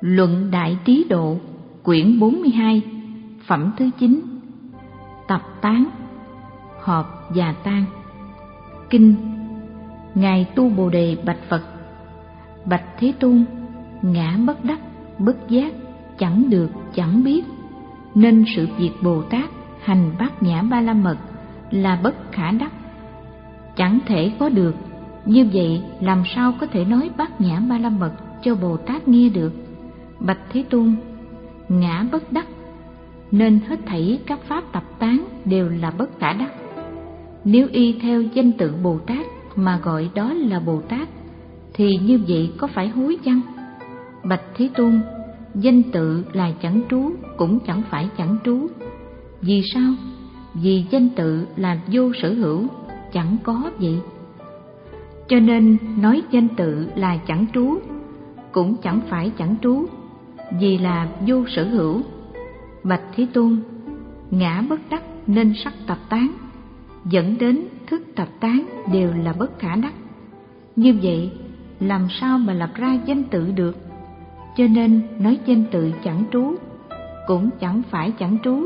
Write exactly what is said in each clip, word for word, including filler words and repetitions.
Luận Đại Trí Độ, quyển bốn mươi hai, phẩm thứ chín. Tập tán, họp và tan. Kinh. Ngài Tu Bồ Đề bạch Phật: Bạch Thế Tôn, ngã bất đắc, bất giác, chẳng được, chẳng biết, nên sự việc Bồ Tát hành bát nhã ba la mật là bất khả đắc, chẳng thể có được. Như vậy làm sao có thể nói bát nhã ba la mật cho Bồ Tát nghe được? Bạch Thế Tôn, ngã bất đắc, nên hết thảy các pháp tập tán đều là bất khả đắc. Nếu y theo danh tự Bồ Tát mà gọi đó là Bồ Tát, thì như vậy có phải hối chăng? Bạch Thế Tôn, danh tự là chẳng trú, cũng chẳng phải chẳng trú. Vì sao? Vì danh tự là vô sở hữu, chẳng có vậy. Cho nên nói danh tự là chẳng trú, cũng chẳng phải chẳng trú, vì là vô sở hữu. Bạch Thế Tôn, ngã bất đắc nên sắc tập tán, dẫn đến thức tập tán đều là bất khả đắc. Như vậy làm sao mà lập ra danh tự được? Cho nên nói danh tự chẳng trú, cũng chẳng phải chẳng trú,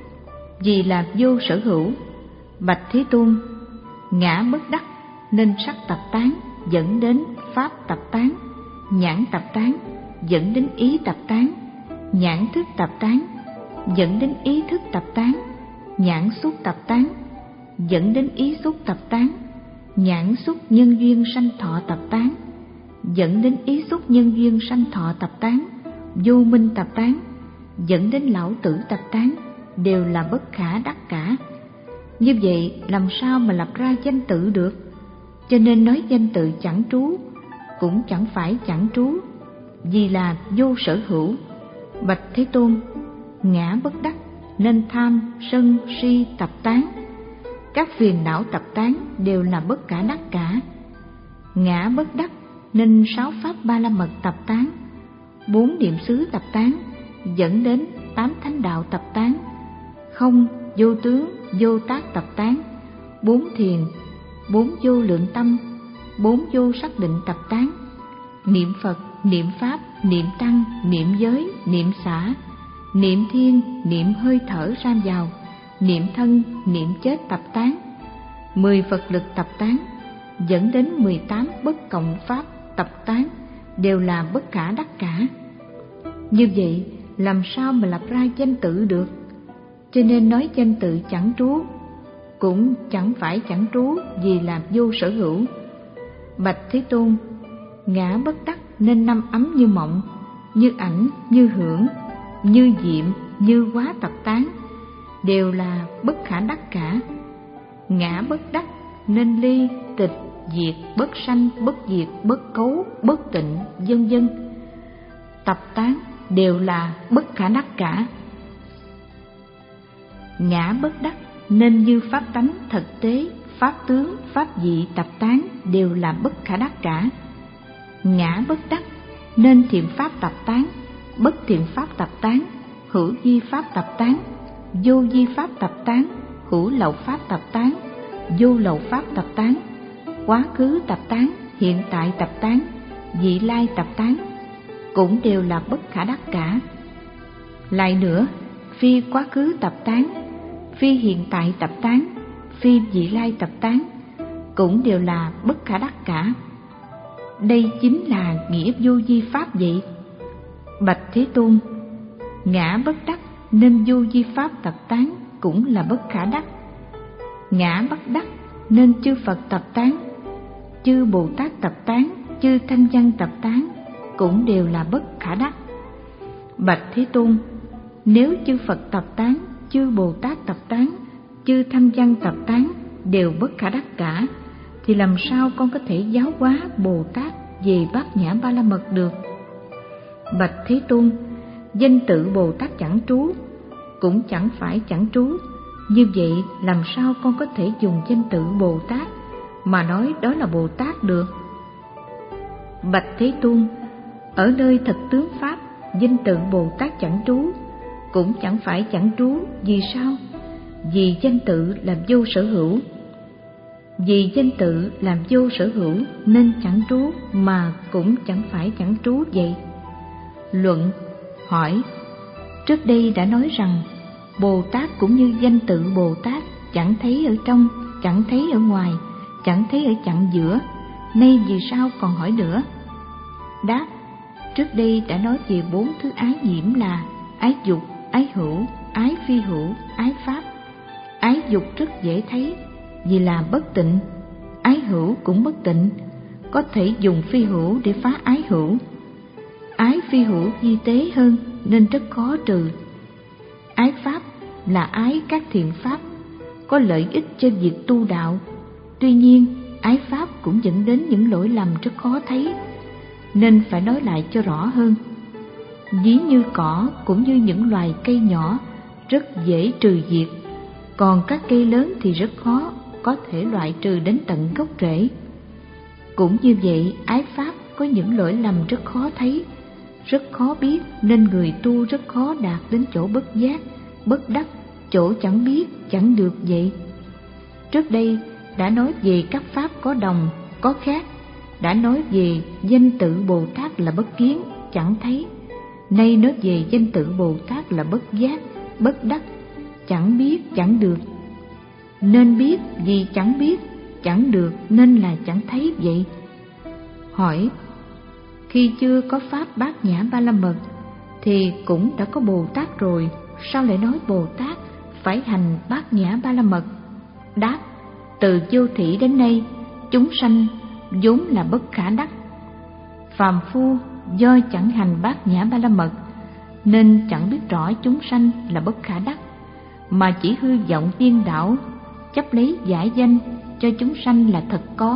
vì là vô sở hữu. Bạch Thế Tôn, ngã bất đắc nên sắc tập tán dẫn đến pháp tập tán, nhãn tập tán dẫn đến ý tập tán, nhãn thức tập tán dẫn đến ý thức tập tán, nhãn xúc tập tán dẫn đến ý xúc tập tán, nhãn xúc nhân duyên sanh thọ tập tán dẫn đến ý xúc nhân duyên sanh thọ tập tán, vô minh tập tán dẫn đến lão tử tập tán, đều là bất khả đắc cả. Như vậy làm sao mà lập ra danh tự được? Cho nên nói danh tự chẳng trú, cũng chẳng phải chẳng trú, vì là vô sở hữu. Bạch Thế Tôn, ngã bất đắc nên tham, sân, si tập tán, các phiền não tập tán đều là bất khả đắc cả. Ngã bất đắc nên sáu pháp ba la mật tập tán, bốn niệm xứ tập tán dẫn đến tám thánh đạo tập tán, không, vô tướng, vô tác tập tán, bốn thiền, bốn vô lượng tâm, bốn vô xác định tập tán, niệm Phật, niệm Pháp, niệm Tăng, niệm giới, niệm xả, niệm thiên, niệm hơi thở ra vào, niệm thân, niệm chết tập tán, mười Phật lực tập tán dẫn đến mười tám bất cộng pháp tập tán, đều là bất khả đắc cả. Như vậy làm sao mà lập ra danh tự được? Cho nên nói danh tự chẳng trú, cũng chẳng phải chẳng trú, vì là vô sở hữu. Bạch Thế Tôn, ngã bất đắc nên năm ấm như mộng, như ảnh, như hưởng, như diệm, như quá tập tán, đều là bất khả đắc cả. Ngã bất đắc nên ly, tịch, diệt, bất sanh, bất diệt, bất cấu, bất tịnh, vân vân, tập tán đều là bất khả đắc cả. Ngã bất đắc nên như pháp tánh thực tế, pháp tướng, pháp vị tập tán đều là bất khả đắc cả. Ngã bất đắc nên thiện pháp tập tán, bất thiện pháp tập tán, hữu vi pháp tập tán, vô vi pháp tập tán, hữu lậu pháp tập tán, vô lậu pháp tập tán, quá khứ tập tán, hiện tại tập tán, vị lai tập tán, cũng đều là bất khả đắc cả. Lại nữa, phi quá khứ tập tán, phi hiện tại tập tán, phi vị lai tập tán, cũng đều là bất khả đắc cả. Đây chính là nghĩa vô vi pháp vậy. Bạch Thế Tôn, ngã bất đắc nên vô vi pháp tập tán cũng là bất khả đắc. Ngã bất đắc nên chư Phật tập tán, chư Bồ Tát tập tán, chư Thanh Văn tập tán cũng đều là bất khả đắc. Bạch Thế Tôn, nếu chư Phật tập tán, chư Bồ Tát tập tán, chư Thanh Văn tập tán đều bất khả đắc cả, thì làm sao con có thể giáo hóa Bồ Tát về bát nhã ba la mật được? Bạch Thế Tôn, danh tự Bồ Tát chẳng trú, cũng chẳng phải chẳng trú, như vậy làm sao con có thể dùng danh tự Bồ Tát mà nói đó là Bồ Tát được? Bạch Thế Tôn, ở nơi thực tướng pháp, danh tự Bồ Tát chẳng trú, cũng chẳng phải chẳng trú. Vì sao? Vì danh tự làm vô sở hữu. Vì danh tự làm vô sở hữu nên chẳng trú, mà cũng chẳng phải chẳng trú vậy. Luận. Hỏi: trước đây đã nói rằng Bồ Tát cũng như danh tự Bồ Tát, chẳng thấy ở trong, chẳng thấy ở ngoài, chẳng thấy ở chặng giữa, nay vì sao còn hỏi nữa? Đáp: trước đây đã nói về bốn thứ ái nhiễm là ái dục, ái hữu, ái phi hữu, ái pháp. Ái dục rất dễ thấy vì là bất tịnh, ái hữu cũng bất tịnh, có thể dùng phi hữu để phá ái hữu. Ái phi hữu di tế hơn nên rất khó trừ. Ái pháp là ái các thiện pháp, có lợi ích cho việc tu đạo. Tuy nhiên, ái pháp cũng dẫn đến những lỗi lầm rất khó thấy, nên phải nói lại cho rõ hơn. Ví như cỏ cũng như những loài cây nhỏ rất dễ trừ diệt, còn các cây lớn thì rất khó, có thể loại trừ đến tận gốc rễ. Cũng như vậy, ái pháp có những lỗi lầm rất khó thấy, rất khó biết, nên người tu rất khó đạt đến chỗ bất giác, bất đắc, chỗ chẳng biết, chẳng được vậy. Trước đây đã nói về các pháp có đồng, có khác, đã nói về danh tự Bồ Tát là bất kiến, chẳng thấy. Nay nói về danh tự Bồ Tát là bất giác, bất đắc, chẳng biết, chẳng được. Nên biết vì chẳng biết, chẳng được nên là chẳng thấy vậy. Hỏi: khi chưa có pháp Bát Nhã Ba La Mật thì cũng đã có Bồ Tát rồi, sao lại nói Bồ Tát phải hành Bát Nhã Ba La Mật? Đáp: từ vô thỉ đến nay, chúng sanh vốn là bất khả đắc. Phàm phu do chẳng hành Bát Nhã Ba La Mật nên chẳng biết rõ chúng sanh là bất khả đắc, mà chỉ hư vọng điên đảo, chấp lấy giải danh cho chúng sanh là thật có.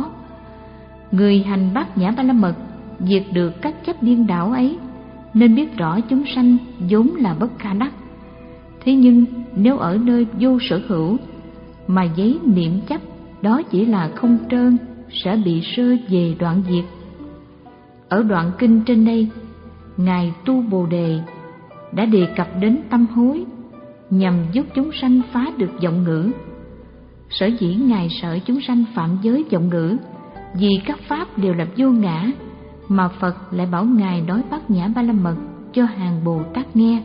Người hành Bát Nhã Ba La Mật diệt được các chấp điên đảo ấy, nên biết rõ chúng sanh vốn là bất khả đắc. Thế nhưng nếu ở nơi vô sở hữu mà giấy niệm chấp, đó chỉ là không trơn, sẽ bị sơ về đoạn diệt. Ở đoạn kinh trên đây, Ngài Tu Bồ Đề đã đề cập đến tâm hối nhằm giúp chúng sanh phá được vọng ngữ. Sở dĩ Ngài sợ chúng sanh phạm giới vọng ngữ vì các pháp đều là vô ngã, mà Phật lại bảo Ngài nói Bát Nhã Ba La Mật cho hàng Bồ Tát nghe.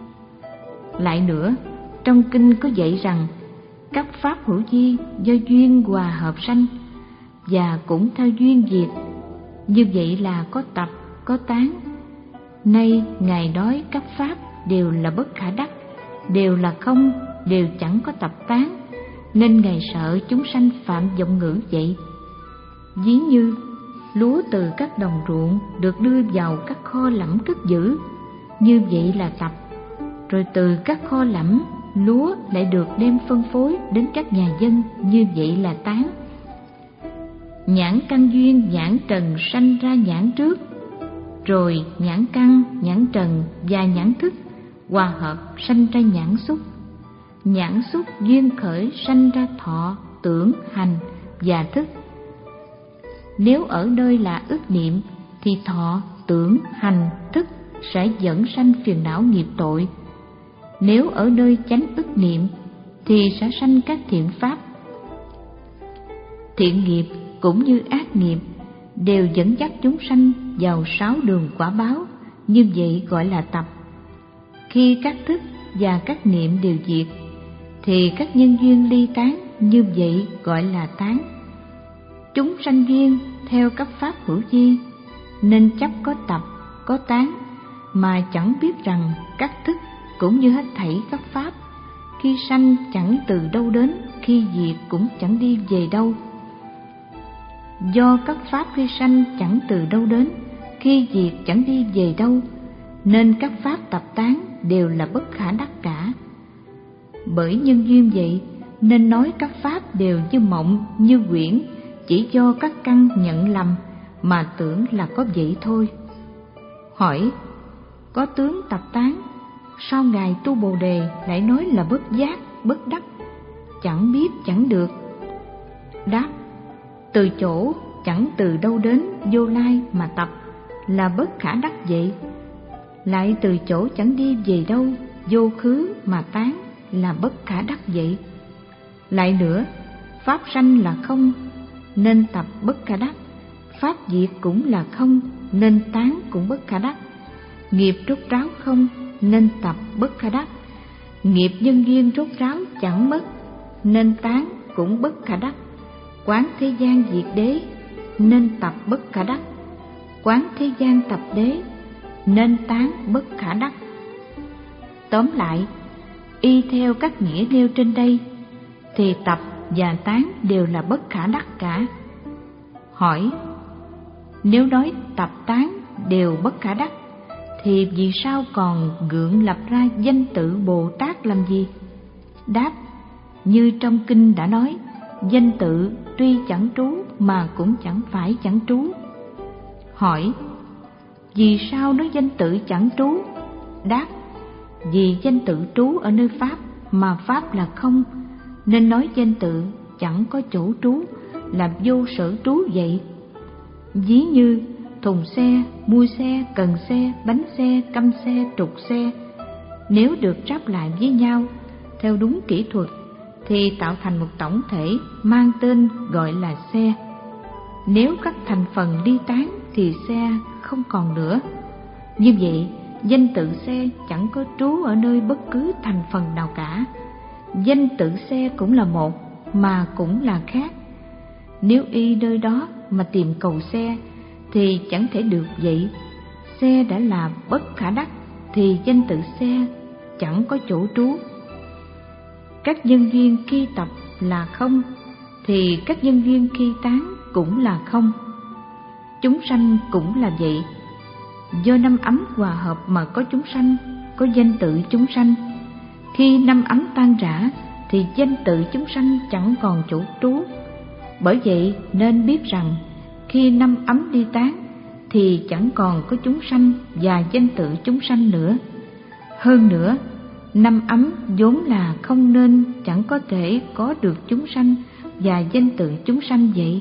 Lại nữa, trong kinh có dạy rằng các pháp hữu vi do duyên hòa hợp sanh và cũng theo duyên diệt, như vậy là có tập, có tán. Nay Ngài nói các pháp đều là bất khả đắc, đều là không, đều chẳng có tập tán, nên Ngài sợ chúng sanh phạm vọng ngữ vậy. Ví như lúa từ các đồng ruộng được đưa vào các kho lẫm cất giữ, như vậy là tập. Rồi từ các kho lẫm, lúa lại được đem phân phối đến các nhà dân, như vậy là tán. Nhãn căn duyên nhãn trần sanh ra nhãn trước, rồi nhãn căn, nhãn trần và nhãn thức hòa hợp sanh ra nhãn xúc. Nhãn xúc duyên khởi sanh ra thọ, tưởng, hành và thức. Nếu ở nơi là ức niệm thì thọ, tưởng, hành, thức sẽ dẫn sanh phiền não nghiệp tội. Nếu ở nơi chánh ức niệm thì sẽ sanh các thiện pháp. Thiện nghiệp cũng như ác nghiệp đều dẫn dắt chúng sanh vào sáu đường quả báo, như vậy gọi là tập. Khi các thức và các niệm đều diệt thì các nhân duyên ly tán, như vậy gọi là tán. Chúng sanh duyên theo các pháp hữu vi nên chấp có tập, có tán, mà chẳng biết rằng các thức cũng như hết thảy các pháp, khi sanh chẳng từ đâu đến, khi diệt cũng chẳng đi về đâu. Do các pháp khi sanh chẳng từ đâu đến, khi diệt chẳng đi về đâu, nên các pháp tập tán đều là bất khả đắc cả. Bởi nhân duyên vậy nên nói các pháp đều như mộng, như quyển, chỉ do các căn nhận lầm mà tưởng là có vậy thôi. Hỏi: có tướng tập tán, sao Ngài Tu Bồ Đề lại nói là bất giác, bất đắc, chẳng biết, chẳng được? Đáp: từ chỗ chẳng từ đâu đến vô lai mà tập là bất khả đắc vậy. Lại từ chỗ chẳng đi về đâu vô khứ mà tán là bất khả đắc vậy. Lại nữa, pháp sanh là không nên tập bất khả đắc, pháp diệt cũng là không nên tán cũng bất khả đắc. Nghiệp rốt ráo không nên tập bất khả đắc. Nghiệp nhân duyên rốt ráo chẳng mất nên tán cũng bất khả đắc. Quán thế gian diệt đế nên tập bất khả đắc. Quán thế gian tập đế nên tán bất khả đắc. Tóm lại, y theo các nghĩa nêu trên đây thì tập và tán đều là bất khả đắc cả. Hỏi: nếu nói tập tán đều bất khả đắc thì vì sao còn gượng lập ra danh tự Bồ Tát làm gì? Đáp: như trong kinh đã nói, danh tự tuy chẳng trú mà cũng chẳng phải chẳng trú. Hỏi: vì sao nói danh tự chẳng trú? Đáp: vì danh tự trú ở nơi pháp mà pháp là không, nên nói danh tự chẳng có chỗ trú là vô sở trú vậy. Ví như thùng xe, mui xe, cần xe, bánh xe, căm xe, trục xe, nếu được ráp lại với nhau theo đúng kỹ thuật thì tạo thành một tổng thể mang tên gọi là xe. Nếu các thành phần ly tán thì xe không còn nữa. Như vậy, danh tự xe chẳng có trú ở nơi bất cứ thành phần nào cả. Danh tự xe cũng là một mà cũng là khác. Nếu y nơi đó mà tìm cầu xe thì chẳng thể được vậy. Xe đã là bất khả đắc thì danh tự xe chẳng có chỗ trú. Các nhân duyên khi tập là không thì các nhân duyên khi tán cũng là không. Chúng sanh cũng là vậy. Do năm ấm hòa hợp mà có chúng sanh, có danh tự chúng sanh. Khi năm ấm tan rã thì danh tự chúng sanh chẳng còn chỗ trú. Bởi vậy nên biết rằng khi năm ấm đi tán thì chẳng còn có chúng sanh và danh tự chúng sanh nữa. Hơn nữa, năm ấm vốn là không nên chẳng có thể có được chúng sanh và danh tự chúng sanh vậy.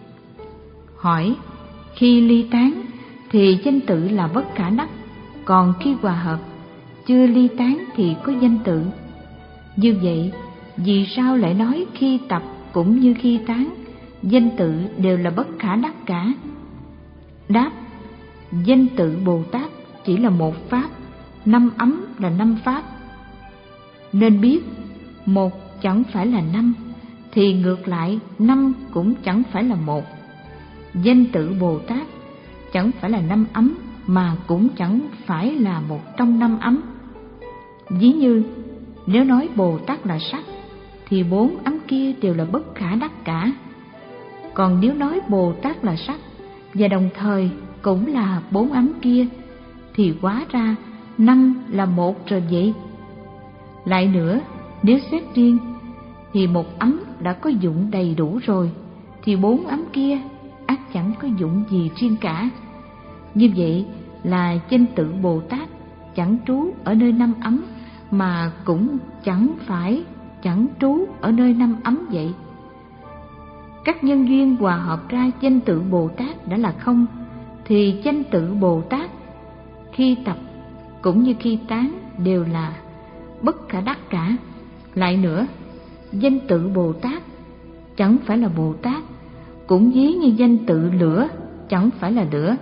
Hỏi: khi ly tán thì danh tự là bất khả đắc, còn khi hòa hợp chưa ly tán thì có danh tự. Như vậy, vì sao lại nói khi tập cũng như khi tán, danh tự đều là bất khả đắc cả? Đáp: danh tự Bồ Tát chỉ là một pháp, năm ấm là năm pháp. Nên biết, một chẳng phải là năm, thì ngược lại năm cũng chẳng phải là một. Danh tự Bồ Tát chẳng phải là năm ấm mà cũng chẳng phải là một trong năm ấm. Ví như nếu nói Bồ Tát là sắc thì bốn ấm kia đều là bất khả đắc cả. Còn nếu nói Bồ Tát là sắc và đồng thời cũng là bốn ấm kia thì hóa ra năm là một rồi vậy. Lại nữa, nếu xét riêng thì một ấm đã có dụng đầy đủ rồi thì bốn ấm kia ắt chẳng có dụng gì riêng cả. Như vậy là danh tự Bồ Tát chẳng trú ở nơi năm ấm mà cũng chẳng phải chẳng trú ở nơi năm ấm vậy. Các nhân duyên hòa hợp ra danh tự Bồ Tát đã là không thì danh tự Bồ Tát khi tập cũng như khi tán đều là bất khả đắc cả. Lại nữa, danh tự Bồ Tát chẳng phải là Bồ Tát, cũng ví như danh tự lửa chẳng phải là lửa.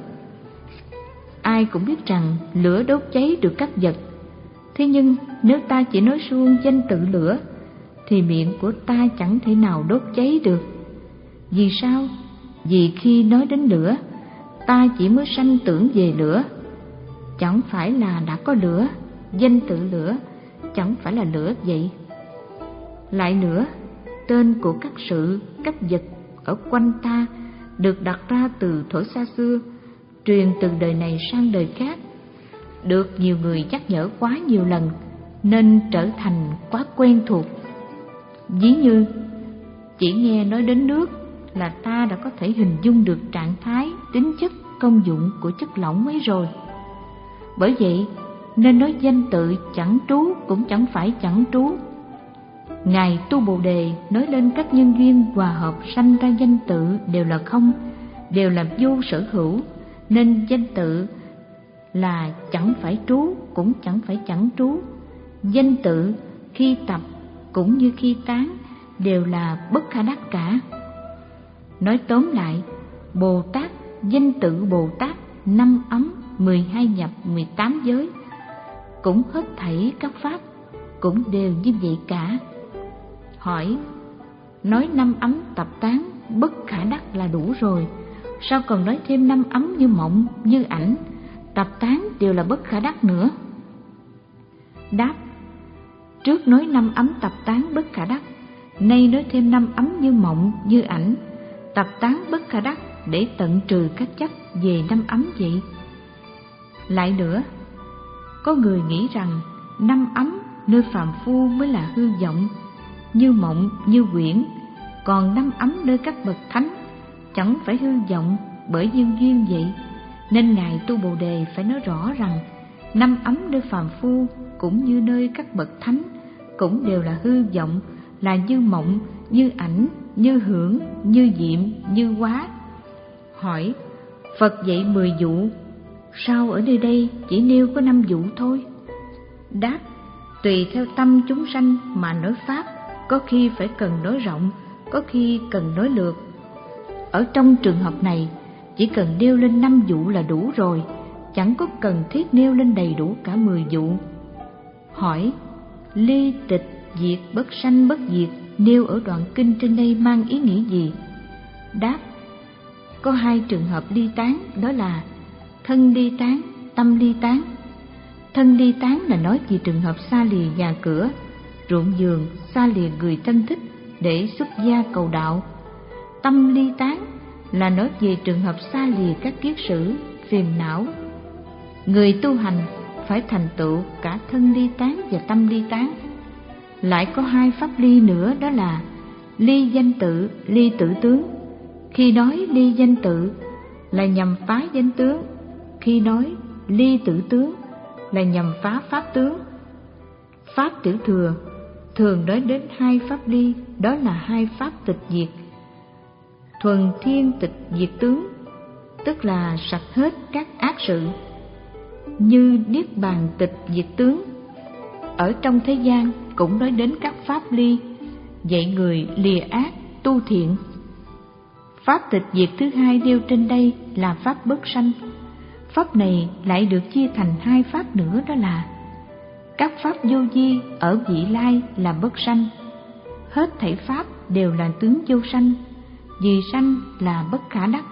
Ai cũng biết rằng lửa đốt cháy được các vật. Thế nhưng nếu ta chỉ nói suông danh tự lửa thì miệng của ta chẳng thể nào đốt cháy được. Vì sao? Vì khi nói đến lửa, ta chỉ mới sanh tưởng về lửa, chẳng phải là đã có lửa. Danh tự lửa chẳng phải là lửa vậy. Lại nữa, tên của các sự, các vật ở quanh ta được đặt ra từ thuở xa xưa, truyền từ đời này sang đời khác, được nhiều người nhắc nhở quá nhiều lần nên trở thành quá quen thuộc. Ví như chỉ nghe nói đến nước là ta đã có thể hình dung được trạng thái, tính chất, công dụng của chất lỏng ấy rồi. Bởi vậy nên nói danh tự chẳng trú cũng chẳng phải chẳng trú. Ngài Tu Bồ Đề nói lên các nhân duyên hòa hợp sanh ra danh tự đều là không, đều là vô sở hữu, nên danh tự là chẳng phải trú cũng chẳng phải chẳng trú. Danh tự khi tập cũng như khi tán đều là bất khả đắc cả. Nói tóm lại, Bồ Tát, danh tự Bồ Tát năm ấm mười hai nhập, mười tám giới, cũng hết thảy các pháp cũng đều như vậy cả. Hỏi: nói năm ấm tập tán bất khả đắc là đủ rồi, sao còn nói thêm năm ấm như mộng, như ảnh, tập tán đều là bất khả đắc nữa? Đáp: trước nói năm ấm tập tán bất khả đắc, nay nói thêm năm ấm như mộng, như ảnh, tập tán bất khả đắc để tận trừ các chấp về năm ấm vậy. Lại nữa, có người nghĩ rằng năm ấm nơi phàm phu mới là hư vọng, như mộng, như quyển, còn năm ấm nơi các bậc thánh chẳng phải hư vọng bởi nhân duyên vậy. Nên Ngài Tu Bồ Đề phải nói rõ rằng năm ấm nơi phàm phu cũng như nơi các bậc thánh cũng đều là hư vọng, là như mộng, như ảnh, như hưởng, như diệm, như hóa. Hỏi: Phật dạy mười vụ, sao ở nơi đây chỉ nêu có năm vụ thôi? Đáp: tùy theo tâm chúng sanh mà nói pháp, có khi phải cần nói rộng, có khi cần nói lược. Ở trong trường hợp này, chỉ cần nêu lên năm vụ là đủ rồi, chẳng có cần thiết nêu lên đầy đủ cả mười vụ. Hỏi: ly tịch diệt bất sanh bất diệt nêu ở đoạn kinh trên đây mang ý nghĩa gì? Đáp: có hai trường hợp ly tán, đó là thân ly tán, tâm ly tán. Thân ly tán là nói về trường hợp xa lìa nhà cửa, ruộng vườn, xa lìa người thân thích để xuất gia cầu đạo. Tâm ly tán là nói về trường hợp xa lìa các kiết sử, phiền não. Người tu hành phải thành tựu cả thân ly tán và tâm ly tán. Lại có hai pháp ly nữa, đó là ly danh tự, ly tự tướng. Khi nói ly danh tự là nhằm phá danh tướng, khi nói ly tự tướng là nhằm phá pháp tướng. Pháp tiểu thừa thường nói đến hai pháp ly, đó là hai pháp tịch diệt. Thuần thiên tịch diệt tướng, tức là sạch hết các ác sự, như niết bàn tịch diệt tướng. Ở trong thế gian cũng nói đến các pháp ly, dạy người lìa ác, tu thiện. Pháp tịch diệt thứ hai nêu trên đây là pháp bất sanh. Pháp này lại được chia thành hai pháp nữa, đó là các pháp vô vi ở vị lai là bất sanh. Hết thảy pháp đều là tướng vô sanh, vì sanh là bất khả đắc.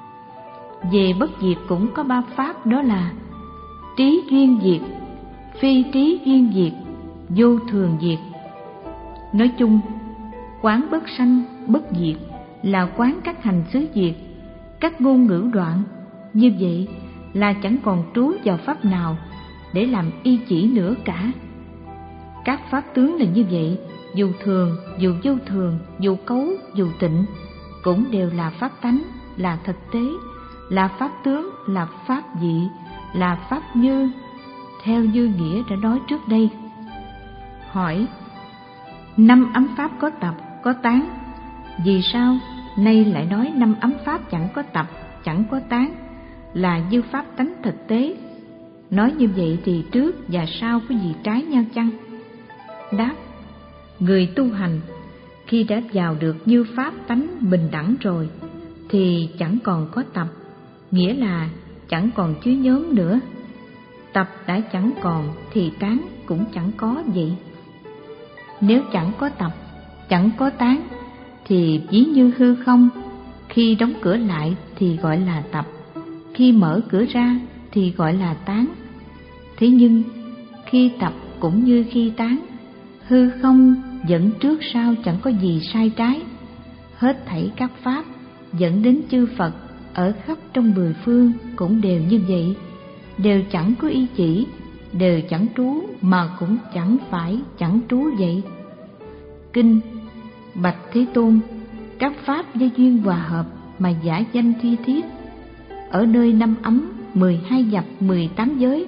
Về bất diệt cũng có ba pháp, đó là trí duyên diệt, phi trí duyên diệt, vô thường diệt. Nói chung, quán bất sanh, bất diệt là quán các hành xứ diệt, các ngôn ngữ đoạn. Như vậy là chẳng còn trú vào pháp nào để làm y chỉ nữa cả. Các pháp tướng là như vậy, dù thường, dù vô thường, dù cấu, dù tịnh, cũng đều là pháp tánh, là thực tế, là pháp tướng, là pháp vị, là pháp như, theo như nghĩa đã nói trước đây. Hỏi: năm ấm pháp có tập, có tán, vì sao nay lại nói năm ấm pháp chẳng có tập, chẳng có tán, là như pháp tánh thực tế? Nói như vậy thì trước và sau có gì trái nhau chăng? Đáp: người tu hành khi đã vào được như pháp tánh bình đẳng rồi thì chẳng còn có tập, nghĩa là chẳng còn chứa nhóm nữa. Tập đã chẳng còn thì tán cũng chẳng có vậy. Nếu chẳng có tập, chẳng có tán thì ví như hư không, khi đóng cửa lại thì gọi là tập, khi mở cửa ra thì gọi là tán. Thế nhưng khi tập cũng như khi tán, hư không dẫn trước sau chẳng có gì sai trái. Hết thảy các pháp dẫn đến chư Phật ở khắp trong mười phương cũng đều như vậy, đều chẳng có y chỉ, đều chẳng trú mà cũng chẳng phải chẳng trú vậy. Kinh: bạch Thế Tôn, các pháp do duyên hòa hợp mà giả danh thi thiết, ở nơi năm ấm, mười hai nhập, mười tám giới,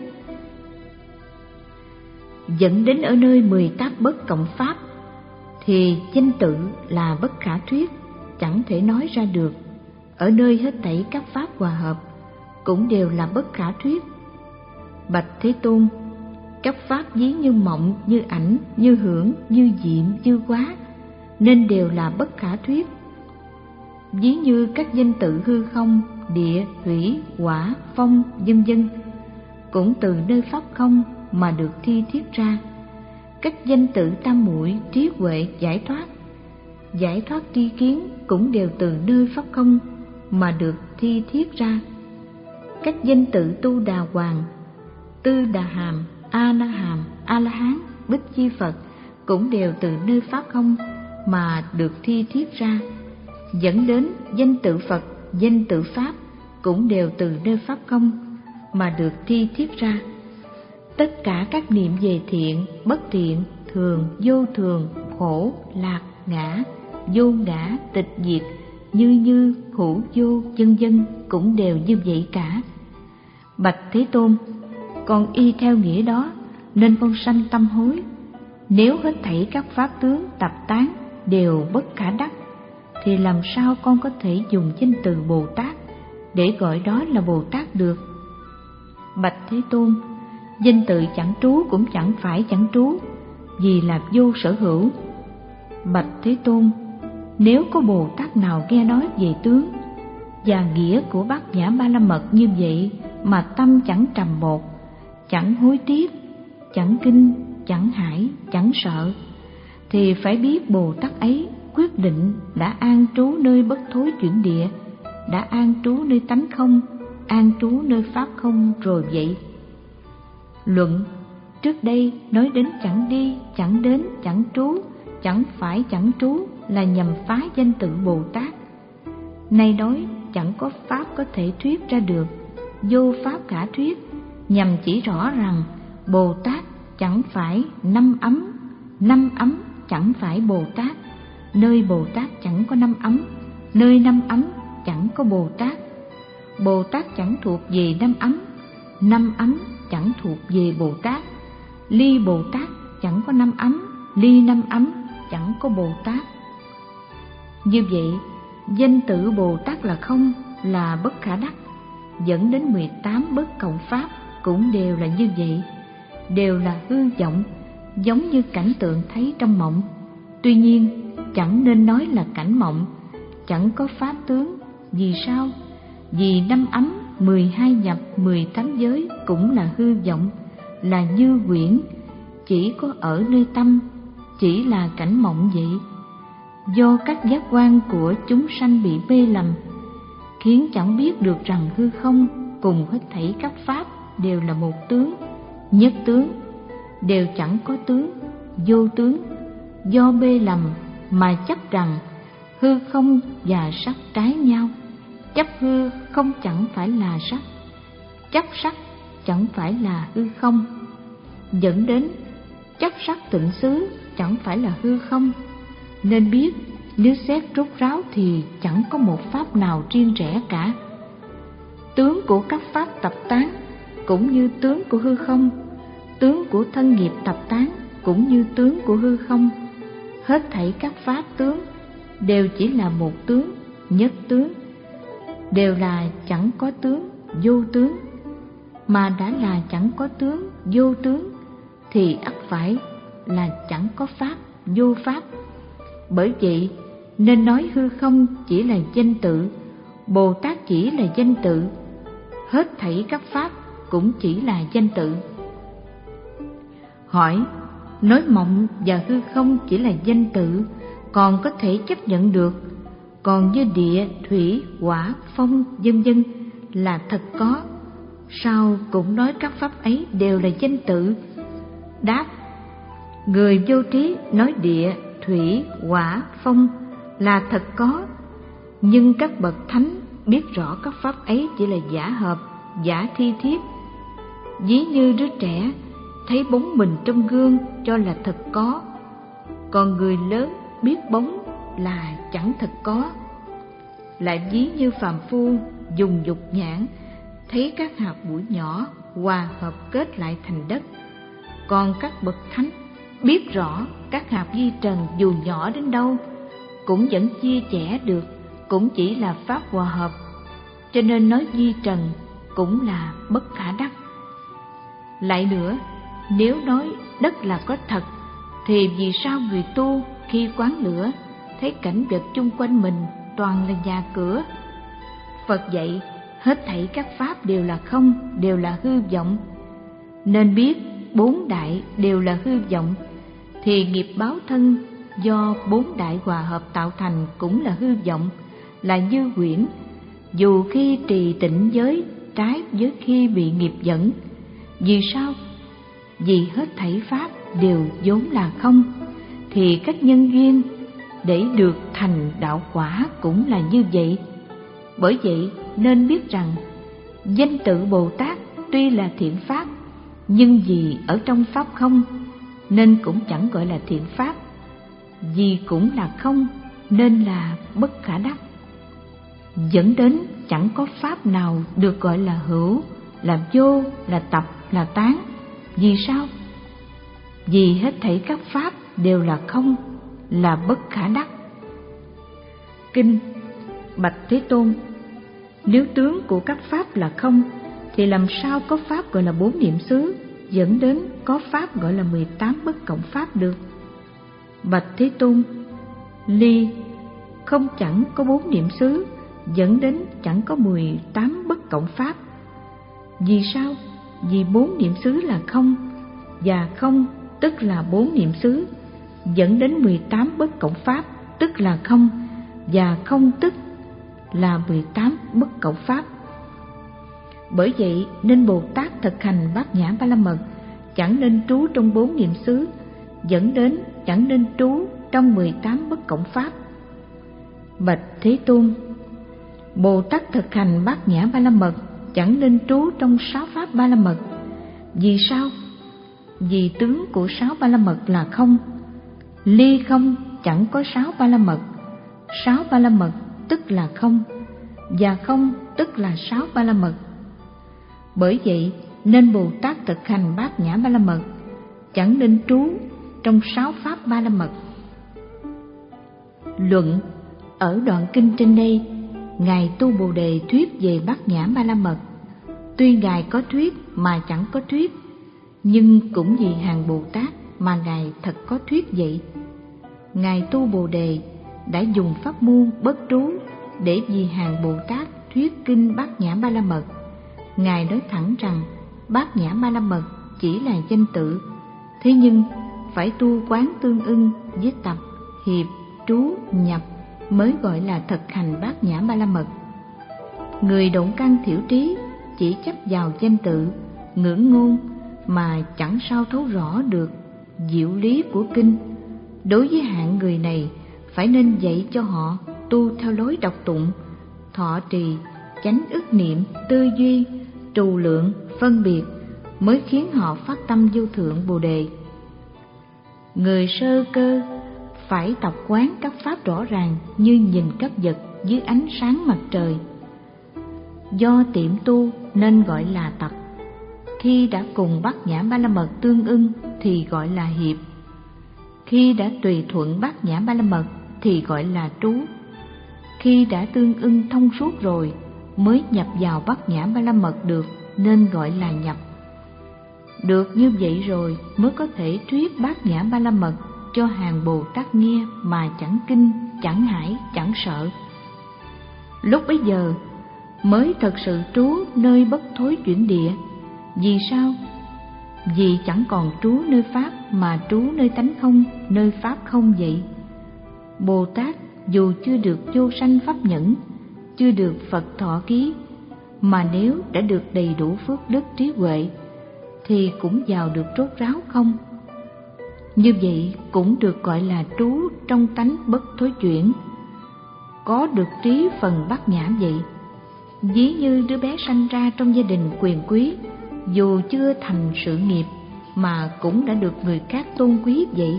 dẫn đến ở nơi mười tác bất cộng pháp, thì danh tự là bất khả thuyết, chẳng thể nói ra được. Ở nơi hết thảy các pháp hòa hợp cũng đều là bất khả thuyết. Bạch Thế Tôn, các pháp ví như mộng, như ảnh, như hưởng, như diệm, như hóa, nên đều là bất khả thuyết. Ví như các danh tự hư không, địa, thủy, hỏa, phong, vân vân, cũng từ nơi pháp không mà được thi thiết ra. Các danh tự tam muội, trí huệ, giải thoát, giải thoát tri kiến cũng đều từ nơi pháp không mà được thi thiết ra. Các danh tự tu đà hoàng, tư đà hàm, a la hàm, a la hán, bích chi Phật cũng đều từ nơi pháp không mà được thi thiết ra, dẫn đến danh tự Phật, danh tự Pháp cũng đều từ nơi pháp không mà được thi thiết ra. Tất cả các niệm về thiện, bất thiện, thường, vô thường, khổ, lạc, ngã, vô ngã, tịch diệt, như như, hữu vô, vân vân cũng đều như vậy cả. Bạch Thế Tôn, con y theo nghĩa đó nên con sanh tâm hối. Nếu hết thảy các pháp tướng tập tán đều bất khả đắc, thì làm sao con có thể dùng danh từ Bồ Tát để gọi đó là Bồ Tát được? Bạch Thế Tôn, danh tự chẳng trú cũng chẳng phải chẳng trú, vì là vô sở hữu. Bạch Thế Tôn, nếu có Bồ Tát nào nghe nói về tướng và nghĩa của Bát Nhã Ba La Mật như vậy mà tâm chẳng trầm bột, chẳng hối tiếc, chẳng kinh, chẳng hải, chẳng sợ, thì phải biết Bồ Tát ấy quyết định đã an trú nơi bất thối chuyển địa, đã an trú nơi tánh không, an trú nơi pháp không rồi vậy. Luận trước đây nói đến chẳng đi, chẳng đến, chẳng trú, chẳng phải chẳng trú là nhằm phá danh tự Bồ Tát. Nay nói chẳng có pháp có thể thuyết ra được, vô pháp khả thuyết, nhằm chỉ rõ rằng Bồ Tát chẳng phải năm ấm, năm ấm chẳng phải Bồ Tát, nơi Bồ Tát chẳng có năm ấm, nơi năm ấm chẳng có Bồ Tát. Bồ Tát chẳng thuộc về năm ấm, năm ấm chẳng thuộc về Bồ Tát. Ly Bồ Tát chẳng có năm ấm, ly năm ấm chẳng có Bồ Tát. Như vậy, danh tự Bồ Tát là không, là bất khả đắc, dẫn đến mười tám bất cộng pháp cũng đều là như vậy, đều là hư vọng, giống như cảnh tượng thấy trong mộng. Tuy nhiên, chẳng nên nói là cảnh mộng, chẳng có pháp tướng. Vì sao? Vì năm ấm, mười hai nhập, mười tám giới cũng là hư vọng, là như quyển, chỉ có ở nơi tâm, chỉ là cảnh mộng vậy. Do các giác quan của chúng sanh bị mê lầm, khiến chẳng biết được rằng hư không cùng hết thảy các pháp đều là một tướng, nhất tướng, đều chẳng có tướng, vô tướng. Do mê lầm mà chấp rằng hư không và sắc trái nhau, chấp hư không chẳng phải là sắc, chấp sắc chẳng phải là hư không, dẫn đến chấp sắc tịnh xứ chẳng phải là hư không. Nên biết nếu xét rốt ráo thì chẳng có một pháp nào riêng rẽ cả. Tướng của các pháp tập tán cũng như tướng của hư không, tướng của thân nghiệp tập tán cũng như tướng của hư không. Hết thảy các pháp tướng đều chỉ là một tướng, nhất tướng, đều là chẳng có tướng, vô tướng. Mà đã là chẳng có tướng, vô tướng thì ắt phải là chẳng có pháp, vô pháp. Bởi vậy nên nói hư không chỉ là danh tự, Bồ Tát chỉ là danh tự, hết thảy các pháp cũng chỉ là danh tự. Hỏi, nói mộng và hư không chỉ là danh tự còn có thể chấp nhận được, còn như địa, thủy, hỏa, phong, vân vân là thật có, sao cũng nói các pháp ấy đều là danh tự? Đáp, người vô trí nói địa, thủy, hỏa, phong là thật có, nhưng các bậc thánh biết rõ các pháp ấy chỉ là giả hợp, giả thi thiết. Ví như đứa trẻ thấy bóng mình trong gương cho là thật có, còn người lớn biết bóng là chẳng thật có. Lại ví như phàm phu dùng dục nhãn thấy các hạt bụi nhỏ hòa hợp kết lại thành đất, còn các bậc thánh biết rõ các hạt vi trần dù nhỏ đến đâu cũng vẫn chia sẻ được, cũng chỉ là pháp hòa hợp, cho nên nói vi trần cũng là bất khả đắc. Lại nữa, nếu nói đất là có thật, thì vì sao người tu khi quán lửa thấy cảnh vật chung quanh mình toàn là nhà cửa? Phật dạy hết thảy các pháp đều là không, đều là hư vọng, nên biết bốn đại đều là hư vọng, thì nghiệp báo thân do bốn đại hòa hợp tạo thành cũng là hư vọng, là như quyển. Dù khi trì tịnh giới trái với khi bị nghiệp dẫn. Vì sao? Vì hết thảy pháp đều vốn là không, thì các nhân duyên để được thành đạo quả cũng là như vậy. Bởi vậy nên biết rằng danh tự Bồ Tát tuy là thiện pháp, nhưng vì ở trong pháp không nên cũng chẳng gọi là thiện pháp, vì cũng là không nên là bất khả đắc, dẫn đến chẳng có pháp nào được gọi là hữu, là vô, là tập, là tán. Vì sao? Vì hết thảy các pháp đều là không, là bất khả đắc. Kinh: Bạch Thế Tôn, nếu tướng của các pháp là không, thì làm sao có pháp gọi là bốn niệm xứ, dẫn đến có pháp gọi là mười tám bất cộng pháp được? Bạch Thế Tôn, ly không chẳng có bốn niệm xứ, dẫn đến chẳng có mười tám bất cộng pháp. Vì sao? Vì bốn niệm xứ là không, và không tức là bốn niệm xứ, dẫn đến mười tám bất cộng pháp, tức là không, và không tức là mười tám bất cộng pháp. Bởi vậy nên Bồ Tát thực hành Bát Nhã Ba La Mật chẳng nên trú trong bốn niệm xứ, dẫn đến chẳng nên trú trong mười tám bất cộng pháp. Bạch Thế Tôn, Bồ Tát thực hành Bát Nhã Ba La Mật chẳng nên trú trong sáu pháp Ba La Mật. Vì sao? Vì tướng của sáu Ba La Mật là không, ly không chẳng có sáu Ba La Mật, sáu Ba La Mật tức là không, và không tức là sáu Ba La Mật. Bởi vậy nên Bồ Tát thực hành Bát Nhã Ba La Mật chẳng nên trú trong sáu pháp Ba La Mật. Luận: ở đoạn kinh trên đây, Ngài Tu Bồ Đề thuyết về Bát Nhã Ba La Mật. Tuy Ngài có thuyết mà chẳng có thuyết, nhưng cũng vì hàng Bồ Tát mà Ngài thật có thuyết vậy. Ngài Tu Bồ Đề đã dùng pháp môn bất trú để vì hàng Bồ Tát thuyết kinh Bát Nhã Ba La Mật. Ngài nói thẳng rằng Bát Nhã Ba La Mật chỉ là danh tự, thế nhưng phải tu quán tương ưng với tập, hiệp, trú, nhập mới gọi là thực hành Bát Nhã Ba La Mật. Người động căn thiểu trí chỉ chấp vào danh tự, ngưỡng ngôn mà chẳng sao thấu rõ được diệu lý của kinh. Đối với hạng người này, phải nên dạy cho họ tu theo lối đọc tụng, thọ trì, chánh ức niệm, tư duy, trù lượng, phân biệt, mới khiến họ phát tâm vô thượng Bồ Đề. Người sơ cơ phải tập quán các pháp rõ ràng như nhìn các vật dưới ánh sáng mặt trời. Do tiệm tu nên gọi là tập. Khi đã cùng Bát Nhã Ba La Mật tương ưng thì gọi là hiệp. Khi đã tùy thuận Bát Nhã Ba La Mật thì gọi là trú. Khi đã tương ưng thông suốt rồi mới nhập vào Bát Nhã Ba La Mật được, nên gọi là nhập. Được như vậy rồi mới có thể thuyết Bát Nhã Ba La Mật cho hàng Bồ Tát nghe mà chẳng kinh, chẳng hải, chẳng sợ. Lúc bấy giờ mới thật sự trú nơi bất thối chuyển địa. Vì sao? Vì chẳng còn trú nơi pháp mà trú nơi tánh không, nơi pháp không vậy. Bồ Tát dù chưa được vô sanh pháp nhẫn, chưa được Phật thọ ký, mà nếu đã được đầy đủ phước đức trí huệ thì cũng vào được rốt ráo không. Như vậy cũng được gọi là trú trong tánh bất thối chuyển, có được trí phần bát nhã vậy. Ví như đứa bé sanh ra trong gia đình quyền quý, dù chưa thành sự nghiệp mà cũng đã được người khác tôn quý vậy.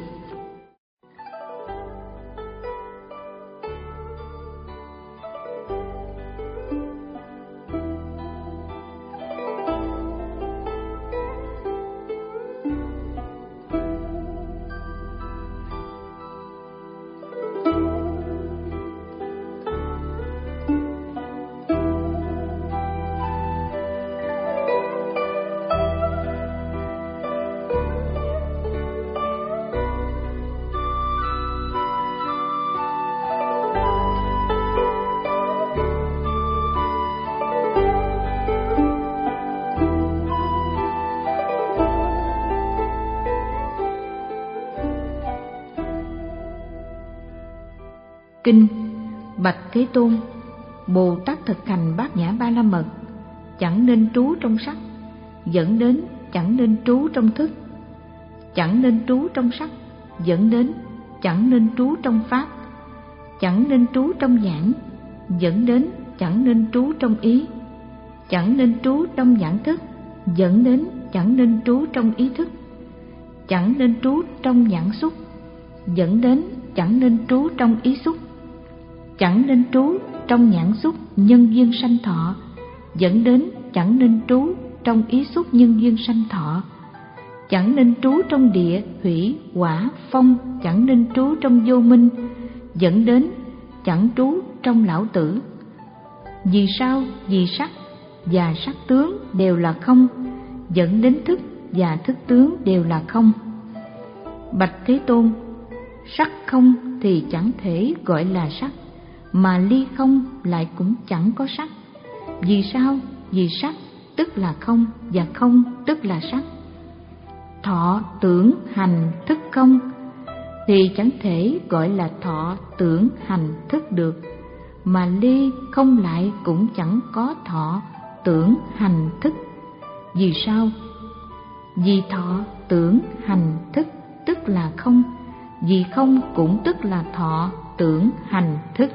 Kinh: Bạch Thế Tôn, Bồ Tát thực hành bát nhã ba la mật, chẳng nên trú trong sắc, dẫn đến chẳng nên trú trong thức. Chẳng nên trú trong sắc, dẫn đến chẳng nên trú trong pháp. Chẳng nên trú trong nhãn, dẫn đến chẳng nên trú trong ý. Chẳng nên trú trong nhãn thức, dẫn đến chẳng nên trú trong ý thức. Chẳng nên trú trong nhãn xúc, dẫn đến chẳng nên trú trong ý xúc. Chẳng nên trú trong nhãn xúc nhân duyên sanh thọ, dẫn đến chẳng nên trú trong ý xúc nhân duyên sanh thọ. Chẳng nên trú trong địa, thủy, hỏa, phong, chẳng nên trú trong vô minh, dẫn đến chẳng trú trong lão tử. Vì sao? Vì sắc và sắc tướng đều là không, dẫn đến thức và thức tướng đều là không. Bạch Thế Tôn, sắc không thì chẳng thể gọi là sắc, mà ly không lại cũng chẳng có sắc. Vì sao? Vì sắc tức là không và không tức là sắc. Thọ, tưởng, hành, thức không thì chẳng thể gọi là thọ, tưởng, hành, thức được, mà ly không lại cũng chẳng có thọ, tưởng, hành, thức. Vì sao? Vì thọ, tưởng, hành, thức tức là không, vì không cũng tức là thọ, tưởng, hành, thức.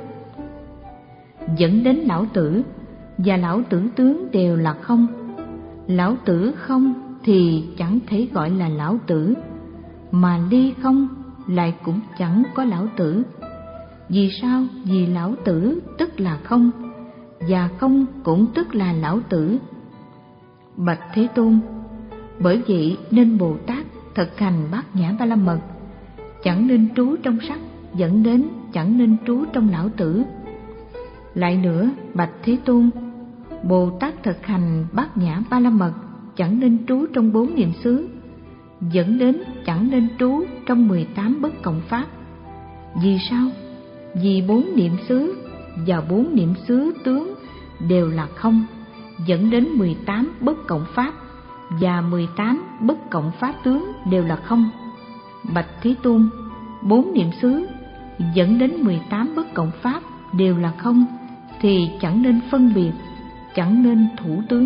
Dẫn đến lão tử và lão tử tướng đều là không. Lão tử không thì chẳng thể gọi là lão tử, mà ly không lại cũng chẳng có lão tử. Vì sao? Vì lão tử tức là không, và không cũng tức là lão tử. Bạch Thế Tôn, bởi vậy nên Bồ Tát thực hành bát nhã ba la mật, chẳng nên trú trong sắc, dẫn đến chẳng nên trú trong lão tử. Lại nữa, Bạch Thế Tôn, Bồ Tát thực hành bát nhã ba la mật, chẳng nên trú trong bốn niệm xứ, dẫn đến chẳng nên trú trong mười tám bất cộng pháp. Vì sao? Vì bốn niệm xứ và bốn niệm xứ tướng đều là không, dẫn đến mười tám bất cộng pháp, và mười tám bất cộng pháp tướng đều là không. Bạch Thế Tôn, bốn niệm xứ dẫn đến mười tám bất cộng pháp đều là không, thì chẳng nên phân biệt, chẳng nên thủ tướng.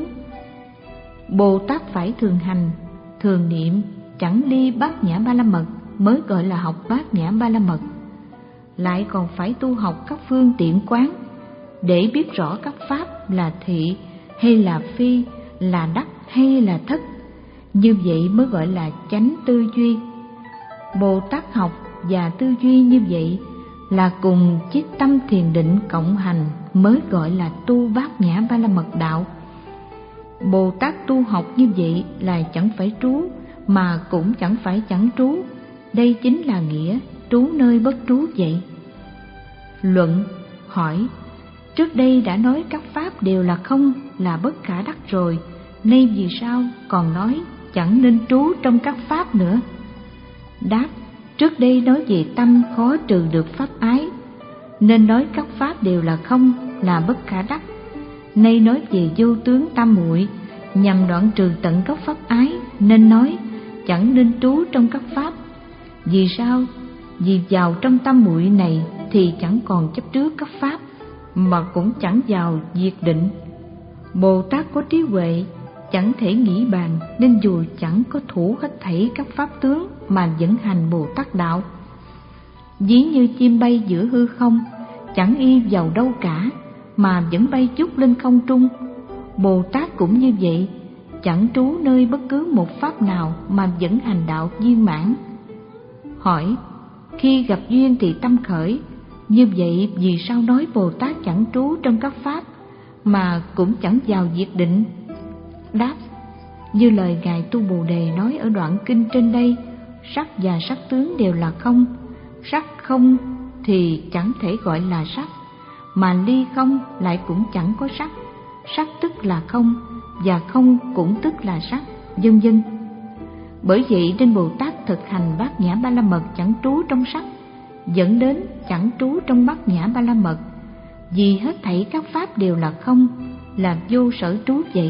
Bồ Tát phải thường hành, thường niệm, chẳng ly bát nhã ba la mật mới gọi là học bát nhã ba la mật. Lại còn phải tu học các phương tiện quán để biết rõ các pháp là thị hay là phi, là đắc hay là thất. Như vậy mới gọi là chánh tư duy. Bồ Tát học và tư duy như vậy là cùng chiết tâm thiền định cộng hành mới gọi là tu bát nhã ba la mật đạo. Bồ Tát tu học như vậy là chẳng phải trú, mà cũng chẳng phải chẳng trú. Đây chính là nghĩa trú nơi bất trú vậy. Luận: hỏi, trước đây đã nói các pháp đều là không, là bất khả đắc rồi, nay vì sao còn nói chẳng nên trú trong các pháp nữa? Đáp: trước đây nói về tâm khó trừ được pháp ái, nên nói các pháp đều là không, là bất khả đắc. Nay nói về vô tướng tam muội, nhằm đoạn trừ tận gốc pháp ái, nên nói chẳng nên trú trong các pháp. Vì sao? Vì vào trong tam muội này thì chẳng còn chấp trước các pháp, mà cũng chẳng vào diệt định. Bồ Tát có trí huệ, chẳng thể nghĩ bàn, nên dù chẳng có thủ hết thảy các pháp tướng mà vẫn hành Bồ Tát đạo. Ví như chim bay giữa hư không, chẳng y vào đâu cả, mà vẫn bay chút lên không trung. Bồ Tát cũng như vậy, chẳng trú nơi bất cứ một pháp nào mà vẫn hành đạo viên mãn. Hỏi, khi gặp duyên thì tâm khởi, như vậy vì sao nói Bồ Tát chẳng trú trong các pháp mà cũng chẳng vào diệt định? Đáp, như lời Ngài Tu Bồ Đề nói ở đoạn kinh trên đây, sắc và sắc tướng đều là không. Sắc không thì chẳng thể gọi là sắc, mà ly không lại cũng chẳng có sắc. Sắc tức là không, và không cũng tức là sắc, vân vân. Bởi vậy nên Bồ Tát thực hành bát nhã ba la mật chẳng trú trong sắc, dẫn đến chẳng trú trong bát nhã ba la mật. Vì hết thảy các pháp đều là không, là vô sở trú vậy.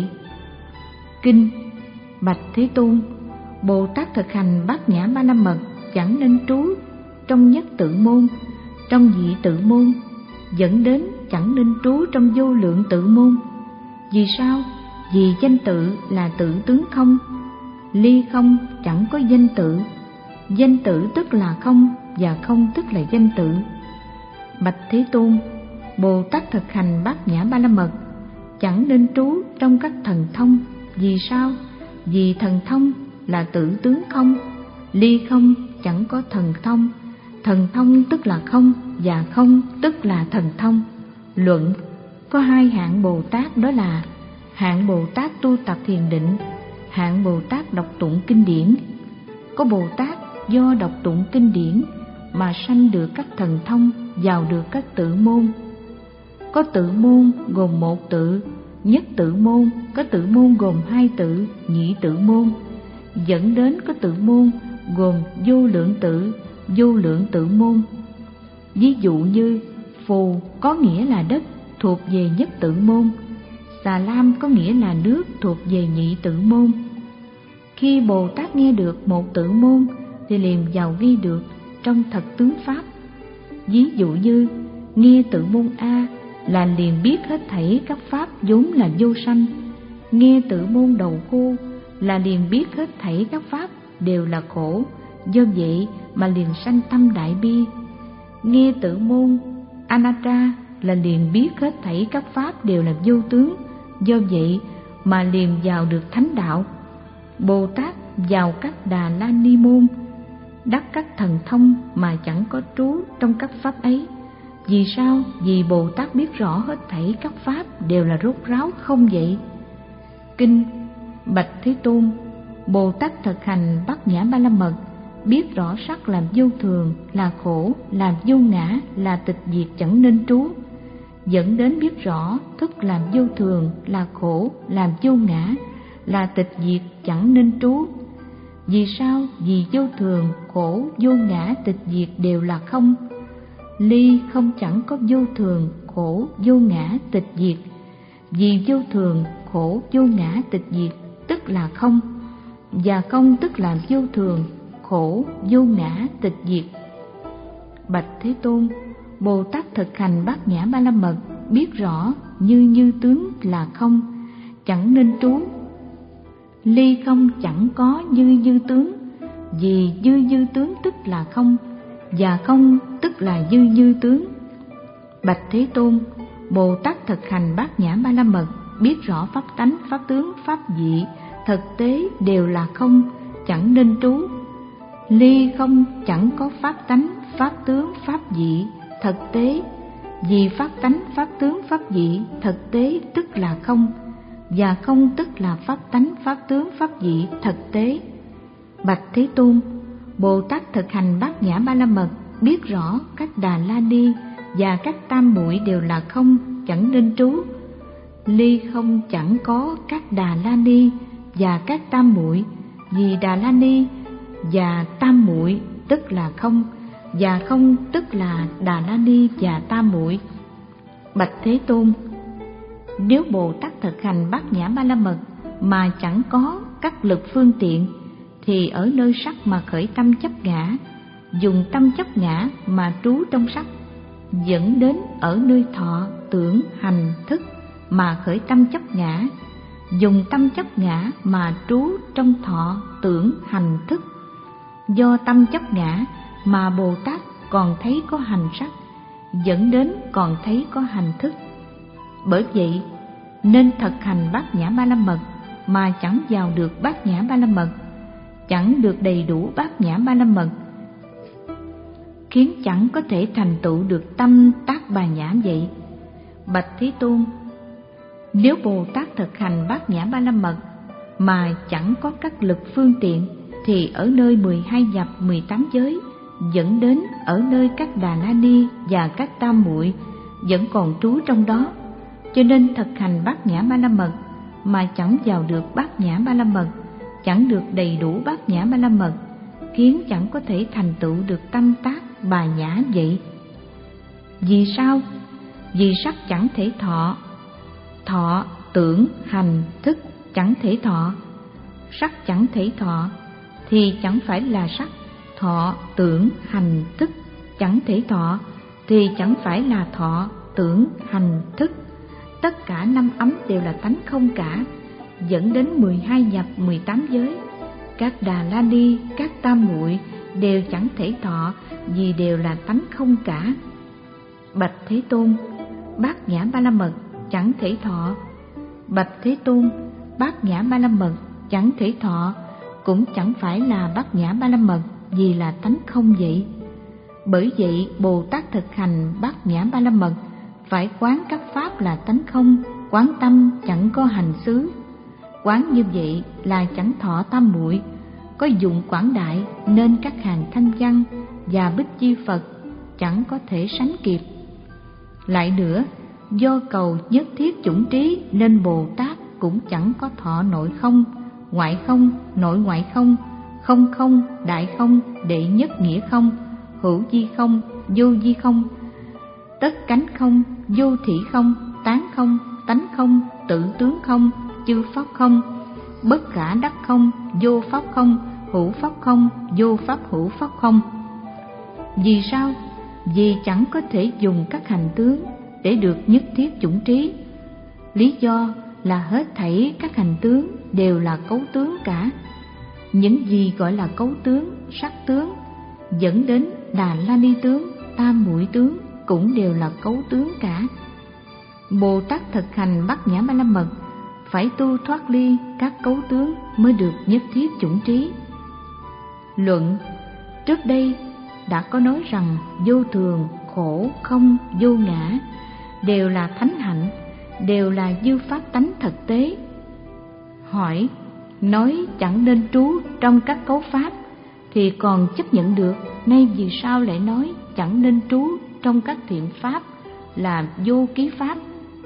Kinh: Bạch Thế Tôn, Bồ Tát thực hành bát nhã ba la mật chẳng nên trú trong nhất tự môn, trong dị tự môn, dẫn đến chẳng nên trú trong vô lượng tự môn. Vì sao? Vì danh tự là tự tướng không, ly không chẳng có danh tự. Danh tự tức là không, và không tức là danh tự. Bạch Thế Tôn, Bồ Tát thực hành Bát Nhã Ba La Mật chẳng nên trú trong các thần thông. Vì sao? Vì thần thông là tự tướng không, ly không chẳng có thần thông. Thần thông tức là không, và không tức là thần thông. Luận: có hai hạng Bồ Tát, đó là hạng Bồ Tát tu tập thiền định, hạng Bồ Tát đọc tụng kinh điển. Có Bồ Tát do đọc tụng kinh điển mà sanh được các thần thông, vào được các tự môn. Có tự môn gồm một tự, nhất tự môn, có tự môn gồm hai tự, nhị tự môn, dẫn đến có tự môn gồm vô lượng tự, vô lượng tự môn. Ví dụ như phù có nghĩa là đất, thuộc về nhất tự môn. Xà lam có nghĩa là nước, thuộc về nhị tự môn. Khi Bồ Tát nghe được một tự môn thì liền vào vi được trong thật tướng pháp. Ví dụ như nghe tự môn A là liền biết hết thảy các pháp vốn là vô sanh. Nghe tự môn đầu khô là liền biết hết thảy các pháp đều là khổ, do vậy mà liền sanh tâm đại bi. Nghe tự môn Anatta là liền biết hết thảy các pháp đều là vô tướng, do vậy mà liền vào được thánh đạo. Bồ Tát vào các Đà La Ni môn, đắc các thần thông mà chẳng có trú trong các pháp ấy. Vì sao? Vì Bồ Tát biết rõ hết thảy các pháp đều là rốt ráo không vậy. Kinh: Bạch Thế Tôn, Bồ Tát thực hành Bát Nhã Ba La Mật, biết rõ sắc làm vô thường, là khổ, làm vô ngã, là tịch diệt chẳng nên trú, dẫn đến biết rõ thức làm vô thường, là khổ, làm vô ngã, là tịch diệt chẳng nên trú. Vì sao? Vì vô thường, khổ, vô ngã, tịch diệt đều là không. Ly không chẳng có vô thường, khổ, vô ngã, tịch diệt. Vì vô thường, khổ, vô ngã, tịch diệt tức là không, và không tức là vô thường, khổ, vô ngã, tịch diệt. Bạch Thế Tôn, Bồ Tát thực hành Bát Nhã Ba La Mật, biết rõ như như tướng là không, chẳng nên trú. Ly không chẳng có như như tướng, vì như như tướng tức là không, và không tức là như như tướng. Bạch Thế Tôn, Bồ Tát thực hành Bát Nhã Ba La Mật, biết rõ pháp tánh, pháp tướng, pháp vị, thực tế đều là không, chẳng nên trú. Ly không chẳng có pháp tánh, pháp tướng, pháp vị, thực tế. Vì pháp tánh, pháp tướng, pháp vị, thực tế tức là không, và không tức là pháp tánh, pháp tướng, pháp vị, thực tế. Bạch Thế Tôn, Bồ Tát thực hành Bát Nhã Ba La Mật, biết rõ các Đà La Ni và các tam muội đều là không, chẳng nên trú. Ly không chẳng có các Đà La Ni và các tam muội, vì Đà La Ni và tam muội tức là không, và không tức là Đà La Ni và tam muội. Bạch Thế Tôn, nếu Bồ Tát thực hành Bát Nhã Ba La Mật mà chẳng có các lực phương tiện, thì ở nơi sắc mà khởi tâm chấp ngã, dùng tâm chấp ngã mà trú trong sắc, dẫn đến ở nơi thọ, tưởng, hành, thức mà khởi tâm chấp ngã, dùng tâm chấp ngã mà trú trong thọ, tưởng, hành, thức. Do tâm chấp ngã mà Bồ Tát còn thấy có hành sắc, dẫn đến còn thấy có hành thức. Bởi vậy nên thực hành Bát Nhã Ba La Mật mà chẳng vào được Bát Nhã Ba La Mật, chẳng được đầy đủ Bát Nhã Ba La Mật, khiến chẳng có thể thành tựu được tâm tác bà nhã vậy. Bạch Thế Tôn, nếu Bồ Tát thực hành Bát Nhã Ba La Mật mà chẳng có các lực phương tiện, thì ở nơi mười hai nhập mười tám giới, dẫn đến ở nơi các Đà La Ni và các tam muội vẫn còn trú trong đó. Cho nên thực hành Bát Nhã Ba La Mật mà chẳng vào được Bát Nhã Ba La Mật, chẳng được đầy đủ Bát Nhã Ba La Mật, khiến chẳng có thể thành tựu được tâm tác bà nhã vậy. Vì sao? Vì sắc chẳng thể thọ, thọ, tưởng, hành, thức chẳng thể thọ. Sắc chẳng thể thọ thì chẳng phải là sắc, thọ, tưởng, hành, thức chẳng thể thọ thì chẳng phải là thọ, tưởng, hành, thức. Tất cả năm ấm đều là tánh không cả, dẫn đến mười hai nhập, mười tám giới. Các Đà La Ni, các Tam Muội đều chẳng thể thọ, vì đều là tánh không cả. Bạch Thế Tôn, Bát Nhã Ba La Mật chẳng thể thọ. Bạch Thế Tôn, Bát Nhã Ba La Mật chẳng thể thọ, cũng chẳng phải là Bát Nhã Ba La Mật, vì là tánh không vậy. Bởi vậy Bồ Tát thực hành Bát Nhã Ba La Mật phải quán các pháp là tánh không, quán tâm chẳng có hành xứ. Quán như vậy là chẳng thọ tam muội, có dụng quảng đại, nên các hàng thanh văn và Bích Chi Phật chẳng có thể sánh kịp. Lại nữa, do cầu nhất thiết chủng trí nên Bồ Tát cũng chẳng có thọ nội không, ngoại không, nội ngoại không, không không, đại không, đệ nhất nghĩa không, hữu di không, vô di không, tất cánh không, vô thị không, tán không, tánh không, tự tướng không, chư pháp không, bất khả đắc không, vô pháp không, hữu pháp không, vô pháp hữu pháp không. Vì sao? Vì chẳng có thể dùng các hành tướng để được nhất thiết chủng trí. Lý do là hết thảy các hành tướng đều là cấu tướng cả. Những gì gọi là cấu tướng, sắc tướng, dẫn đến Đà La Ni tướng, Tam Muội tướng cũng đều là cấu tướng cả. Bồ Tát thực hành Bát Nhã Ba La Mật phải tu thoát ly các cấu tướng mới được nhất thiết chủng trí. Luận: trước đây đã có nói rằng vô thường, khổ, không, vô ngã đều là thánh hạnh, đều là dư pháp tánh thực tế. Hỏi: nói chẳng nên trú trong các cấu pháp thì còn chấp nhận được, nay vì sao lại nói chẳng nên trú trong các thiện pháp là vô ký pháp?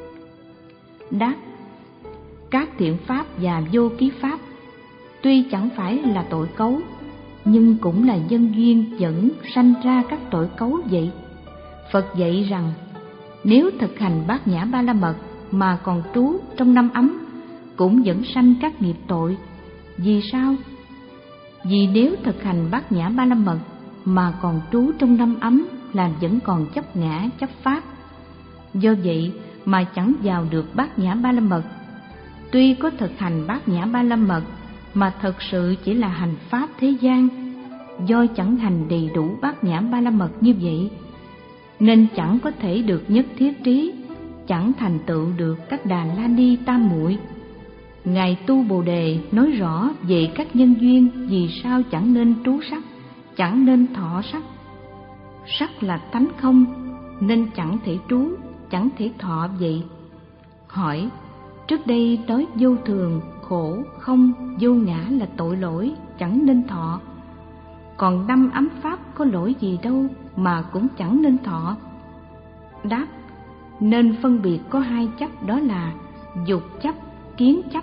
Đáp: các thiện pháp và vô ký pháp tuy chẳng phải là tội cấu, nhưng cũng là nhân duyên dẫn sanh ra các tội cấu vậy. Phật dạy rằng nếu thực hành Bát Nhã Ba La Mật mà còn trú trong năm ấm cũng dẫn sanh các nghiệp tội. Vì sao? Vì nếu thực hành Bát Nhã Ba La Mật mà còn trú trong năm ấm là vẫn còn chấp ngã, chấp pháp. Do vậy mà chẳng vào được Bát Nhã Ba La Mật. Tuy có thực hành Bát Nhã Ba La Mật mà thật sự chỉ là hành pháp thế gian, do chẳng hành đầy đủ Bát Nhã Ba La Mật như vậy nên chẳng có thể được nhất thiết trí, chẳng thành tựu được các Đà La Ni Tam Muội. Ngài Tu Bồ Đề nói rõ về các nhân duyên vì sao chẳng nên trú sắc, chẳng nên thọ sắc. Sắc là tánh không nên chẳng thể trú, chẳng thể thọ vậy. Hỏi: trước đây nói vô thường, khổ, không, vô ngã là tội lỗi, chẳng nên thọ. Còn năm ấm pháp có lỗi gì đâu mà cũng chẳng nên thọ. Đáp: nên phân biệt có hai chấp, đó là dục chấp, kiến chấp.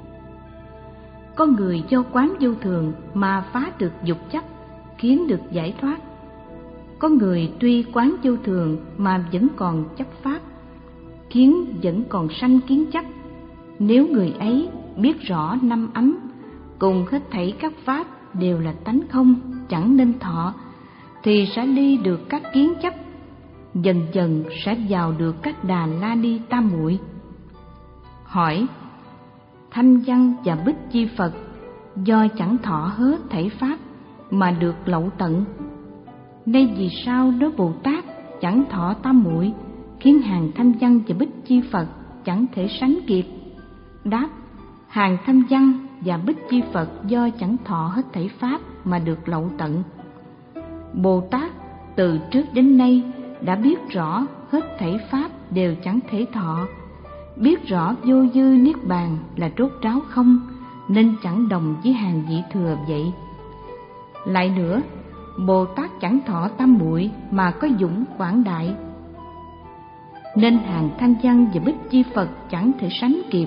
Có người do quán vô thường mà phá được dục chấp, kiến được giải thoát. Có người tuy quán vô thường mà vẫn còn chấp pháp, kiến vẫn còn sanh kiến chấp. Nếu người ấy biết rõ năm ấm cùng hết thảy các pháp đều là tánh không, chẳng nên thọ, thì sẽ ly được các kiến chấp, dần dần sẽ vào được các Đà La Ni Tam Muội. Hỏi: Thanh Văn và Bích Chi Phật do chẳng thọ hết thảy pháp mà được lậu tận, nay vì sao đối Bồ Tát chẳng thọ Tam Muội, khiến hàng Thanh Văn và Bích Chi Phật chẳng thể sánh kịp? Đáp: hàng Thanh Văn và Bích Chi Phật do chẳng thọ hết thảy pháp mà được lậu tận. Bồ Tát từ trước đến nay đã biết rõ hết thảy pháp đều chẳng thể thọ, biết rõ vô dư niết bàn là rốt ráo không, nên chẳng đồng với hàng vị thừa vậy. Lại nữa, Bồ Tát chẳng thọ Tam Muội mà có dũng quảng đại, nên hàng Thanh Văn và Bích Chi Phật chẳng thể sánh kịp.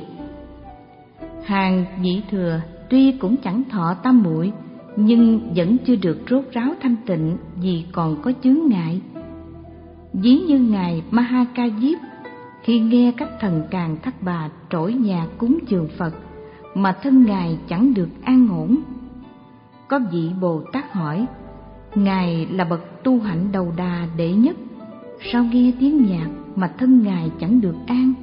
Hàng vị thừa tuy cũng chẳng thọ Tam Muội, nhưng vẫn chưa được rốt ráo thanh tịnh vì còn có chướng ngại. Ví như ngài Ma Ha Ca Diếp, khi nghe các thần càn Thắt Bà trỗi nhà cúng dường Phật mà thân ngài chẳng được an ổn. Có vị Bồ Tát hỏi: ngài là bậc tu hạnh đầu đà đệ nhất, sao nghe tiếng nhạc mà thân Ngài chẳng được an?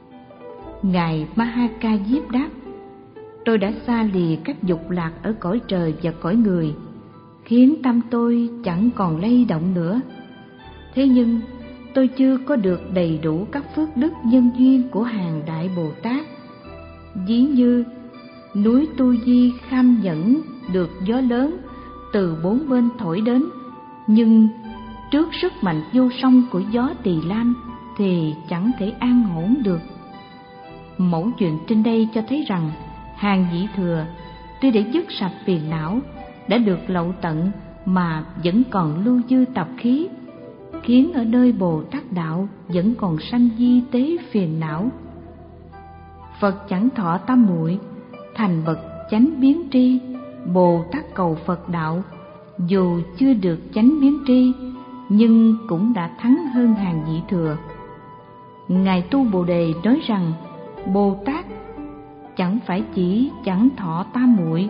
Ngài Mahaka Diếp đáp: tôi đã xa lìa các dục lạc ở cõi trời và cõi người, khiến tâm tôi chẳng còn lay động nữa. Thế nhưng tôi chưa có được đầy đủ các phước đức nhân duyên của hàng Đại Bồ Tát. Ví như núi Tu Di kham nhẫn được gió lớn từ bốn bên thổi đến, nhưng trước sức mạnh vô song của gió Tỳ Lam thì chẳng thể an ổn được. Mẫu chuyện trên đây cho thấy rằng hàng vị thừa tuy để dứt sạch phiền não, đã được lậu tận mà vẫn còn lưu dư tập khí, khiến ở nơi Bồ Tát đạo vẫn còn sanh di tế phiền não. Phật chẳng thọ tam muội, thành bậc chánh biến tri. Bồ Tát cầu Phật đạo, dù chưa được chánh biến tri, nhưng cũng đã thắng hơn hàng vị thừa. Ngài Tu Bồ Đề nói rằng Bồ Tát chẳng phải chỉ chẳng thọ tam muội,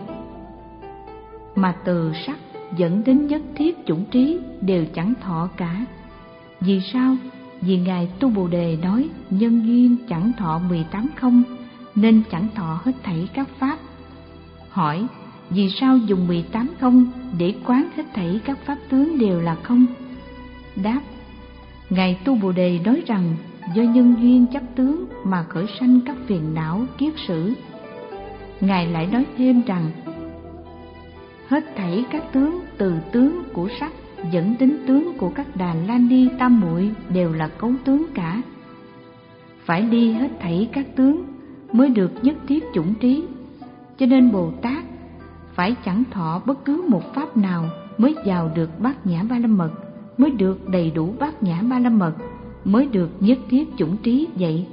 mà từ sắc dẫn đến nhất thiết chủng trí đều chẳng thọ cả. Vì sao? Vì Ngài Tu Bồ Đề nói nhân duyên chẳng thọ mười tám không, nên chẳng thọ hết thảy các pháp. Hỏi: vì sao dùng mười tám không để quán hết thảy các pháp tướng đều là không? Đáp: Ngài Tu Bồ Đề nói rằng do nhân duyên chấp tướng mà khởi sanh các phiền não kiết sử. Ngài lại nói thêm rằng hết thảy các tướng từ tướng của sắc dẫn đến tướng của các đàn la ni tam muội đều là cấu tướng cả. Phải đi hết thảy các tướng mới được nhất thiết chủng trí. Cho nên Bồ Tát phải chẳng thọ bất cứ một pháp nào mới vào được bát nhã ba la mật, mới được đầy đủ bát nhã ba la mật, mới được nhất thiết chủng trí vậy.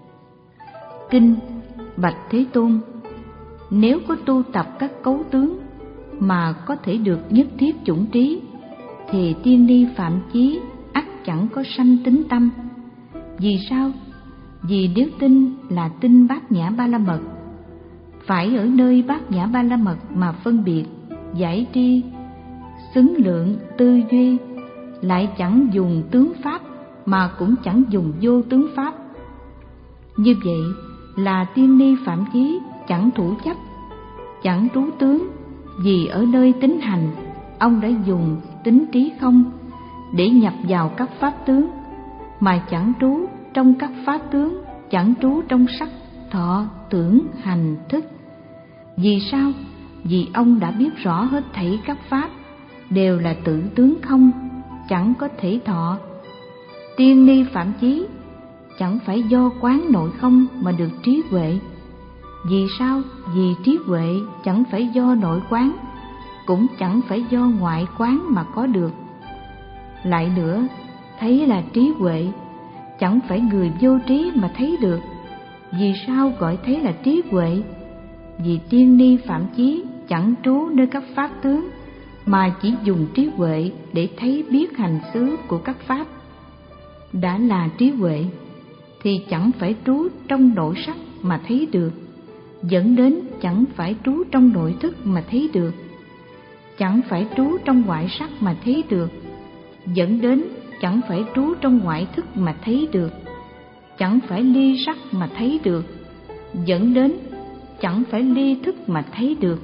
Kinh: Bạch Thế Tôn, nếu có tu tập các cấu tướng mà có thể được nhất thiết chủng trí, thì tiên ni phạm chí ắt chẳng có sanh tính tâm. Vì sao? Vì nếu tin là tin bát nhã ba la mật, phải ở nơi bát nhã ba la mật mà phân biệt, giải tri, xứng lượng, tư duy, lại chẳng dùng tướng pháp mà cũng chẳng dùng vô tướng pháp. Như vậy là tiên ni phạm chí chẳng thủ chấp, chẳng trú tướng, vì ở nơi tính hành ông đã dùng tính trí không để nhập vào các pháp tướng, mà chẳng trú trong các pháp tướng, chẳng trú trong sắc, thọ, tưởng, hành, thức. Vì sao? Vì ông đã biết rõ hết thảy các pháp đều là tự tướng không, chẳng có thể thọ. Tiên ni phạm chí chẳng phải do quán nội không mà được trí huệ. Vì sao? Vì trí huệ chẳng phải do nội quán, cũng chẳng phải do ngoại quán mà có được. Lại nữa, thấy là trí huệ, chẳng phải người vô trí mà thấy được. Vì sao gọi thấy là trí huệ? Vì tiên ni phạm chí chẳng trú nơi các pháp tướng, mà chỉ dùng trí huệ để thấy biết hành xứ của các pháp. Đã là trí huệ thì chẳng phải trú trong nội sắc mà thấy được, dẫn đến chẳng phải trú trong nội thức mà thấy được, chẳng phải trú trong ngoại sắc mà thấy được, dẫn đến chẳng phải trú trong ngoại thức mà thấy được, chẳng phải ly sắc mà thấy được, dẫn đến chẳng phải ly thức mà thấy được.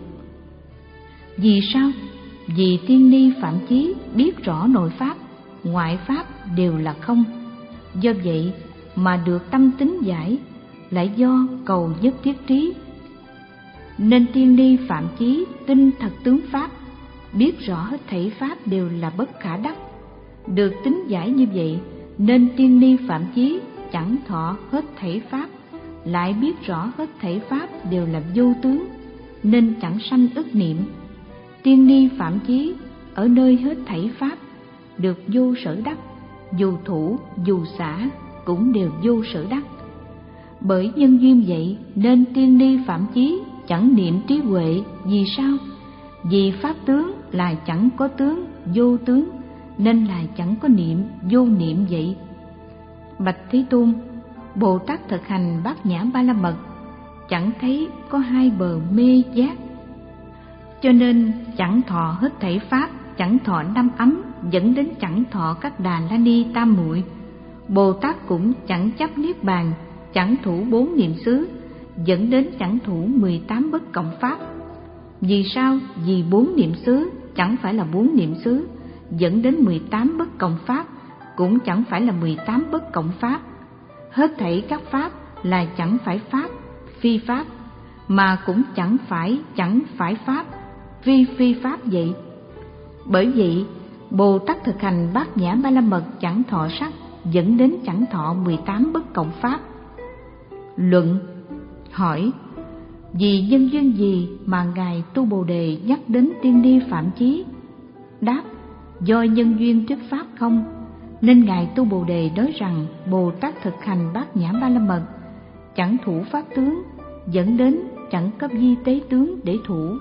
Vì sao? Vì tiên ni phạm chí biết rõ nội pháp, ngoại pháp đều là không. Do vậy mà được tâm tính giải, lại do cầu nhất thiết trí. Nên tiên ni phạm chí tin thật tướng pháp, biết rõ hết thảy pháp đều là bất khả đắc. Được tính giải như vậy, nên tiên ni phạm chí chẳng thọ hết thảy pháp, lại biết rõ hết thảy pháp đều là vô tướng, nên chẳng sanh ức niệm. Tiên ni phạm chí ở nơi hết thảy pháp được vô sở đắc, dù thủ dù xả cũng đều vô sở đắc. Bởi nhân duyên vậy nên tiên ni phạm chí chẳng niệm trí huệ. Vì sao? Vì pháp tướng là chẳng có tướng, vô tướng, nên là chẳng có niệm, vô niệm vậy. Bạch Thế Tôn, Bồ Tát thực hành bát nhã ba la mật, chẳng thấy có hai bờ mê giác, cho nên chẳng thọ hết thảy pháp chẳng thọ năm ấm dẫn đến chẳng thọ các Đà La Ni tam muội. Bồ Tát cũng chẳng chấp niết bàn, chẳng thủ bốn niệm xứ, dẫn đến chẳng thủ mười tám bất cộng pháp. Vì sao? Vì bốn niệm xứ chẳng phải là bốn niệm xứ, dẫn đến mười tám bất cộng pháp, cũng chẳng phải là mười tám bất cộng pháp. Hết thảy các pháp là chẳng phải pháp, phi pháp, mà cũng chẳng phải chẳng phải pháp, phi phi pháp vậy. Bởi vậy, Bồ Tát thực hành Bát Nhã Ba La Mật chẳng thọ sắc, dẫn đến chẳng thọ mười tám bất cộng pháp. Luận. Hỏi: vì nhân duyên gì mà Ngài Tu Bồ Đề nhắc đến Tiên Ni Phạm Chí? Đáp: do nhân duyên thuyết pháp không, nên Ngài Tu Bồ Đề nói rằng Bồ Tát thực hành Bát Nhã Ba La Mật chẳng thủ pháp tướng, dẫn đến chẳng cấp di tế tướng để thủ.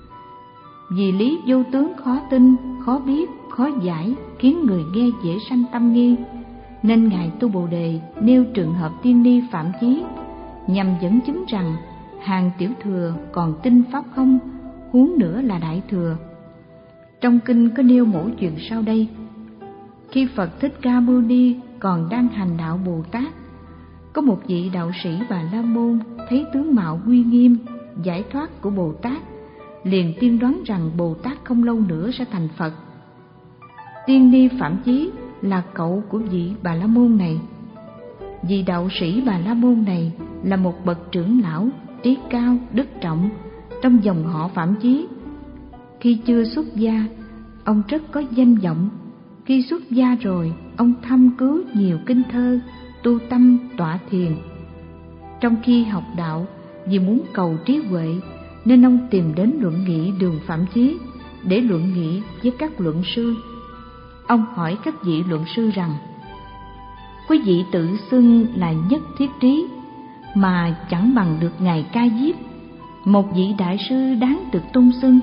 Vì lý vô tướng khó tin, khó biết, khó giải, khiến người nghe dễ sanh tâm nghi, nên Ngài Tu Bồ Đề nêu trường hợp Tiên Ni Phạm Chí, nhằm dẫn chứng rằng hàng tiểu thừa còn tin pháp không, huống nữa là đại thừa. Trong kinh có nêu mẫu chuyện sau đây. Khi Phật Thích Ca Mâu Ni còn đang hành đạo Bồ Tát, có một vị đạo sĩ Bà La Môn thấy tướng mạo uy nghiêm, giải thoát của Bồ Tát, liền tiên đoán rằng Bồ Tát không lâu nữa sẽ thành Phật. Tiên Ni Phạm Chí là cậu của vị Bà La Môn này. Vị đạo sĩ Bà La Môn này là một bậc trưởng lão, trí cao, đức trọng trong dòng họ Phạm Chí. Khi chưa xuất gia, ông rất có danh vọng. Khi xuất gia rồi, ông thâm cứu nhiều kinh thơ, tu tâm tọa thiền. Trong khi học đạo, vì muốn cầu trí huệ, nên ông tìm đến luận nghị đường Phạm Chí để luận nghị với các luận sư. Ông hỏi các vị luận sư rằng: quý vị tự xưng là nhất thiết trí, mà chẳng bằng được Ngài Ca Diếp, một vị đại sư đáng được tôn xưng.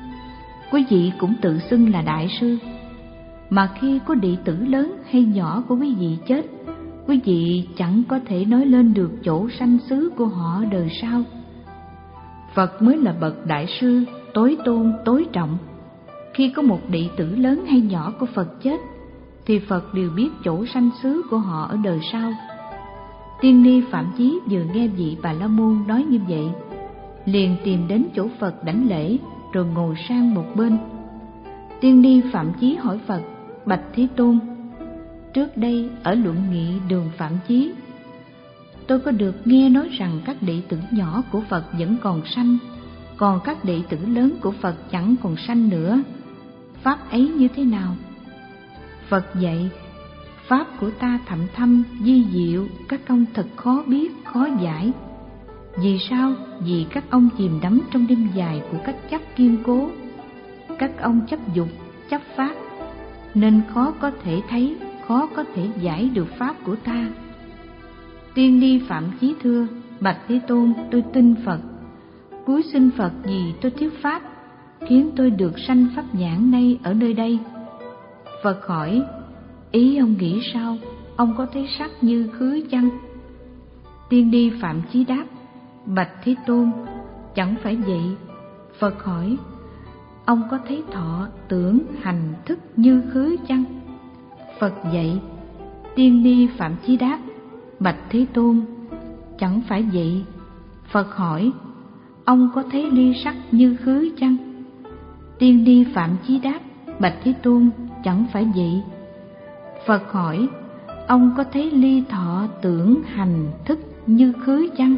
Quý vị cũng tự xưng là đại sư, mà khi có đệ tử lớn hay nhỏ của quý vị chết, quý vị chẳng có thể nói lên được chỗ sanh xứ của họ đời sau. Phật mới là bậc đại sư, tối tôn, tối trọng. Khi có một đệ tử lớn hay nhỏ của Phật chết, thì Phật đều biết chỗ sanh xứ của họ ở đời sau. Tiên Ni Phạm Chí vừa nghe vị Bà La Môn nói như vậy, liền tìm đến chỗ Phật đảnh lễ, rồi ngồi sang một bên. Tiên Ni Phạm Chí hỏi Phật: bạch Thế Tôn, trước đây ở luận nghị đường Phạm Chí, tôi có được nghe nói rằng các đệ tử nhỏ của Phật vẫn còn sanh, còn các đệ tử lớn của Phật chẳng còn sanh nữa. Pháp ấy như thế nào? Phật dạy: pháp của ta thậm thâm, vi diệu, các ông thật khó biết, khó giải. Vì sao? Vì các ông chìm đắm trong đêm dài của cách chấp kiên cố. Các ông chấp dục, chấp pháp, nên khó có thể thấy, khó có thể giải được pháp của ta. Tiên Ni Phạm Chí thưa: bạch Thế Tôn, tôi tin Phật. Cúi xin Phật vì tôi thiếu pháp, khiến tôi được sanh pháp nhãn nay ở nơi đây. Phật hỏi: ý ông nghĩ sao? Ông có thấy sắc như khứ chăng? Tiên Ni Phạm Chí đáp: bạch Thế Tôn, chẳng phải vậy. Phật hỏi: ông có thấy thọ, tưởng, hành, thức như khứ chăng? Phật dạy. Tiên Ni Phạm Chí đáp: bạch Thế Tôn, chẳng phải vậy. Phật hỏi: ông có thấy ly sắc như khứ chăng? Tiên Ni Phạm Chí đáp: bạch Thế Tôn, chẳng phải vậy. Phật hỏi: ông có thấy ly thọ, tưởng, hành, thức như khứ chăng?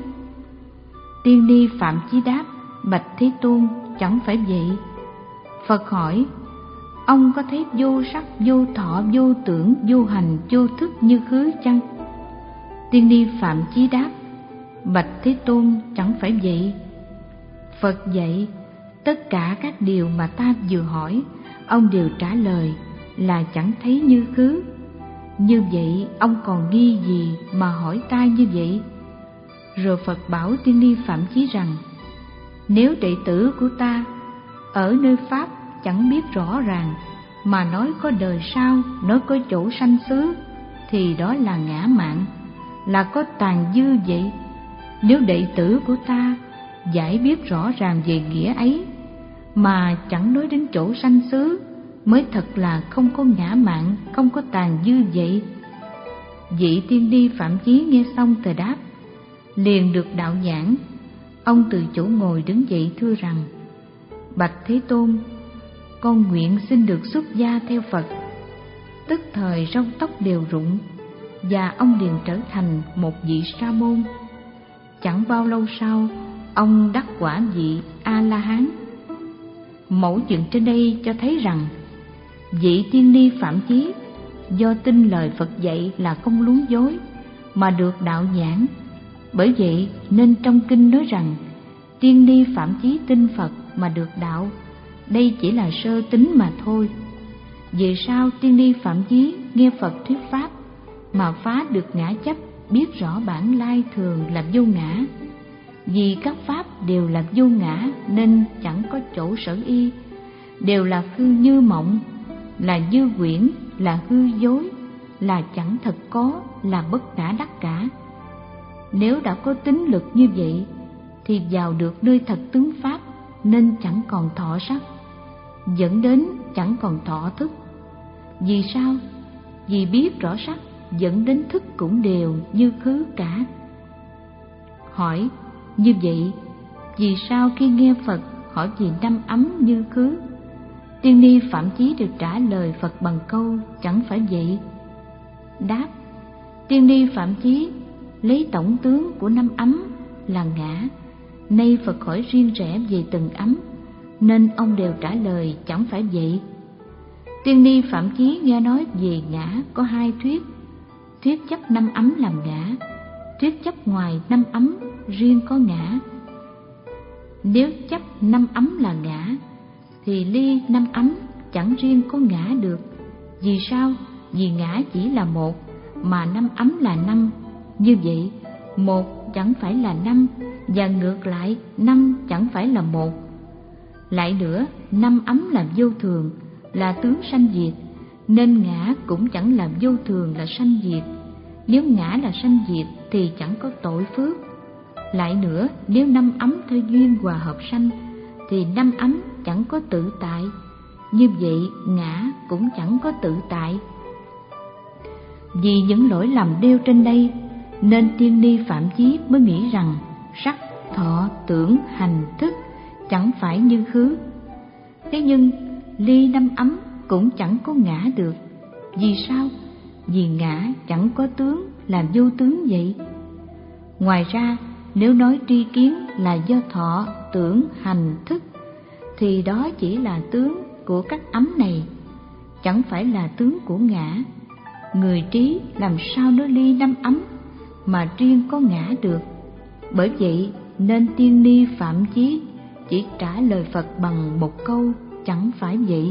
Tiên Ni Phạm Chí đáp: bạch Thế Tôn, chẳng phải vậy. Phật hỏi: ông có thấy vô sắc, vô thọ, vô tưởng, vô hành, vô thức như khứ chăng? Tiên Ni Phạm Chí đáp: bạch Thế Tôn, chẳng phải vậy. Phật dạy: tất cả các điều mà ta vừa hỏi, ông đều trả lời là chẳng thấy như khứ. Như vậy ông còn nghi gì mà hỏi ta như vậy? Rồi Phật bảo Tiên Ni Phạm Chí rằng: nếu đệ tử của ta ở nơi pháp chẳng biết rõ ràng, mà nói có đời sau, nói có chỗ sanh xứ, thì đó là ngã mạn, là có tàn dư vậy. Nếu đệ tử của ta giải biết rõ ràng về nghĩa ấy, mà chẳng nói đến chỗ sanh xứ, mới thật là không có ngã mạn, không có tàn dư vậy. Vị Tiên Ni Phạm Chí nghe xong thời đáp, liền được đạo giảng. Ông từ chỗ ngồi đứng dậy thưa rằng: Bạch Thế Tôn, con nguyện xin được xuất gia theo Phật. Tức thời râu tóc đều rụng, và ông liền trở thành một vị sa môn. Chẳng bao lâu sau, ông đắc quả vị A-la-hán. Mẫu chuyện trên đây cho thấy rằng vị Tiên Ni Phạm Chí do tin lời Phật dạy là không luống dối mà được đạo giảng. Bởi vậy nên trong kinh nói rằng Tiên Ni Phạm Chí tin Phật mà được đạo. Đây chỉ là sơ tính mà thôi. Về sau Tiên Ni Phạm Chí nghe Phật thuyết pháp mà phá được ngã chấp, biết rõ bản lai thường là vô ngã. Vì các pháp đều là vô ngã nên chẳng có chỗ sở y, đều là hư như mộng, là như quyển, là hư dối, là chẳng thật có, là bất khả đắc cả. Nếu đã có tính lực như vậy thì vào được nơi thật tướng pháp nên chẳng còn thọ sắc, dẫn đến chẳng còn thọ thức. Vì sao? Vì biết rõ sắc dẫn đến thức cũng đều như khứ cả. Hỏi: như vậy vì sao khi nghe Phật hỏi về năm ấm như khứ? Tiên Ni Phạm Chí được trả lời Phật bằng câu: chẳng phải vậy. Đáp: Tiên Ni Phạm Chí lấy tổng tướng của năm ấm là ngã, nay Phật hỏi riêng rẽ về từng ấm, nên ông đều trả lời chẳng phải vậy. Tiên Ni Phạm Chí nghe nói về ngã có hai thuyết: thuyết chấp năm ấm làm ngã, thuyết chấp ngoài năm ấm riêng có ngã. Nếu chấp năm ấm là ngã thì ly năm ấm chẳng riêng có ngã được. Vì sao? Vì ngã chỉ là một mà năm ấm là năm. Như vậy một chẳng phải là năm, và ngược lại năm chẳng phải là một. Lại nữa, năm ấm là vô thường, là tướng sanh diệt, nên ngã cũng chẳng là vô thường, là sanh diệt. Nếu ngã là sanh diệt thì chẳng có tội phước. Lại nữa, nếu năm ấm theo duyên hòa hợp sanh thì năm ấm chẳng có tự tại. Như vậy ngã cũng chẳng có tự tại. Vì những lỗi lầm nêu trên đây nên Tiên Ni Phạm Chí mới nghĩ rằng sắc, thọ, tưởng, hành, thức chẳng phải như khứ. Thế nhưng ly năm ấm cũng chẳng có ngã được. Vì sao? Vì ngã chẳng có tướng, là vô tướng vậy. Ngoài ra, nếu nói tri kiến là do thọ, tưởng, hành, thức thì đó chỉ là tướng của các ấm này, chẳng phải là tướng của ngã. Người trí làm sao nói ly năm ấm mà riêng có ngã được. Bởi vậy nên Tiên Ni Phạm Chí chỉ trả lời Phật bằng một câu chẳng phải vậy.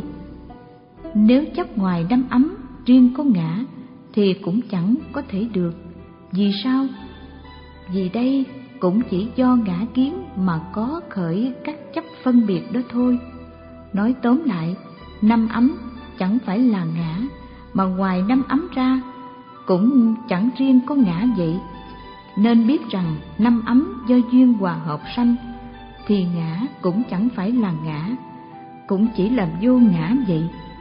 Nếu chấp ngoài năm ấm riêng có ngã thì cũng chẳng có thể được. Vì sao? Vì đây cũng chỉ do ngã kiến mà có khởi các chấp phân biệt đó thôi. Nói tóm lại, năm ấm chẳng phải là ngã, mà ngoài năm ấm ra cũng chẳng riêng có ngã vậy. Nên biết rằng năm ấm do duyên hòa hợp sanh thì ngã cũng chẳng phải là ngã, cũng chỉ là vô ngã vậy.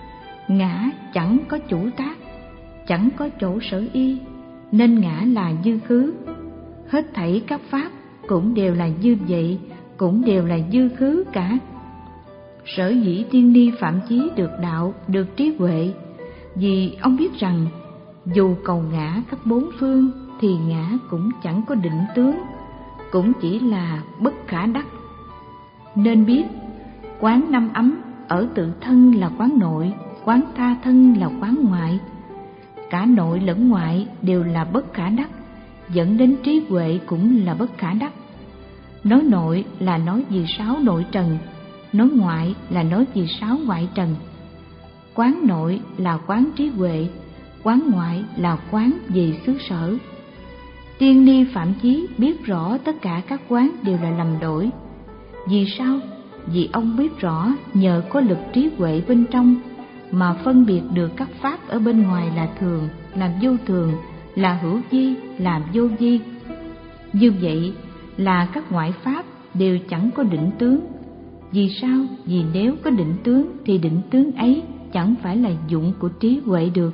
Ngã chẳng có chủ tác, chẳng có chỗ sở y, nên ngã là dư khứ. Hết thảy các pháp cũng đều là như vậy, cũng đều là dư khứ cả. Sở dĩ Tiên Ni Phạm Chí được đạo, được trí huệ, vì ông biết rằng dù cầu ngã khắp bốn phương thì ngã cũng chẳng có định tướng, cũng chỉ là bất khả đắc. Nên biết quán năm ấm ở tự thân là quán nội, quán tha thân là quán ngoại. Cả nội lẫn ngoại đều là bất khả đắc, dẫn đến trí huệ cũng là bất khả đắc. Nói nội là nói vì sáu nội trần, nói ngoại là nói vì sáu ngoại trần. Quán nội là quán trí huệ, quán ngoại là quán về xứ sở. Tiên Ni Phạm Chí biết rõ tất cả các quán đều là lầm đổi. Vì sao? Vì ông biết rõ nhờ có lực trí huệ bên trong mà phân biệt được các pháp ở bên ngoài là thường, là vô thường, là hữu vi, là vô vi. Như vậy là các ngoại pháp đều chẳng có định tướng. Vì sao? Vì nếu có định tướng thì định tướng ấy chẳng phải là dụng của trí huệ được.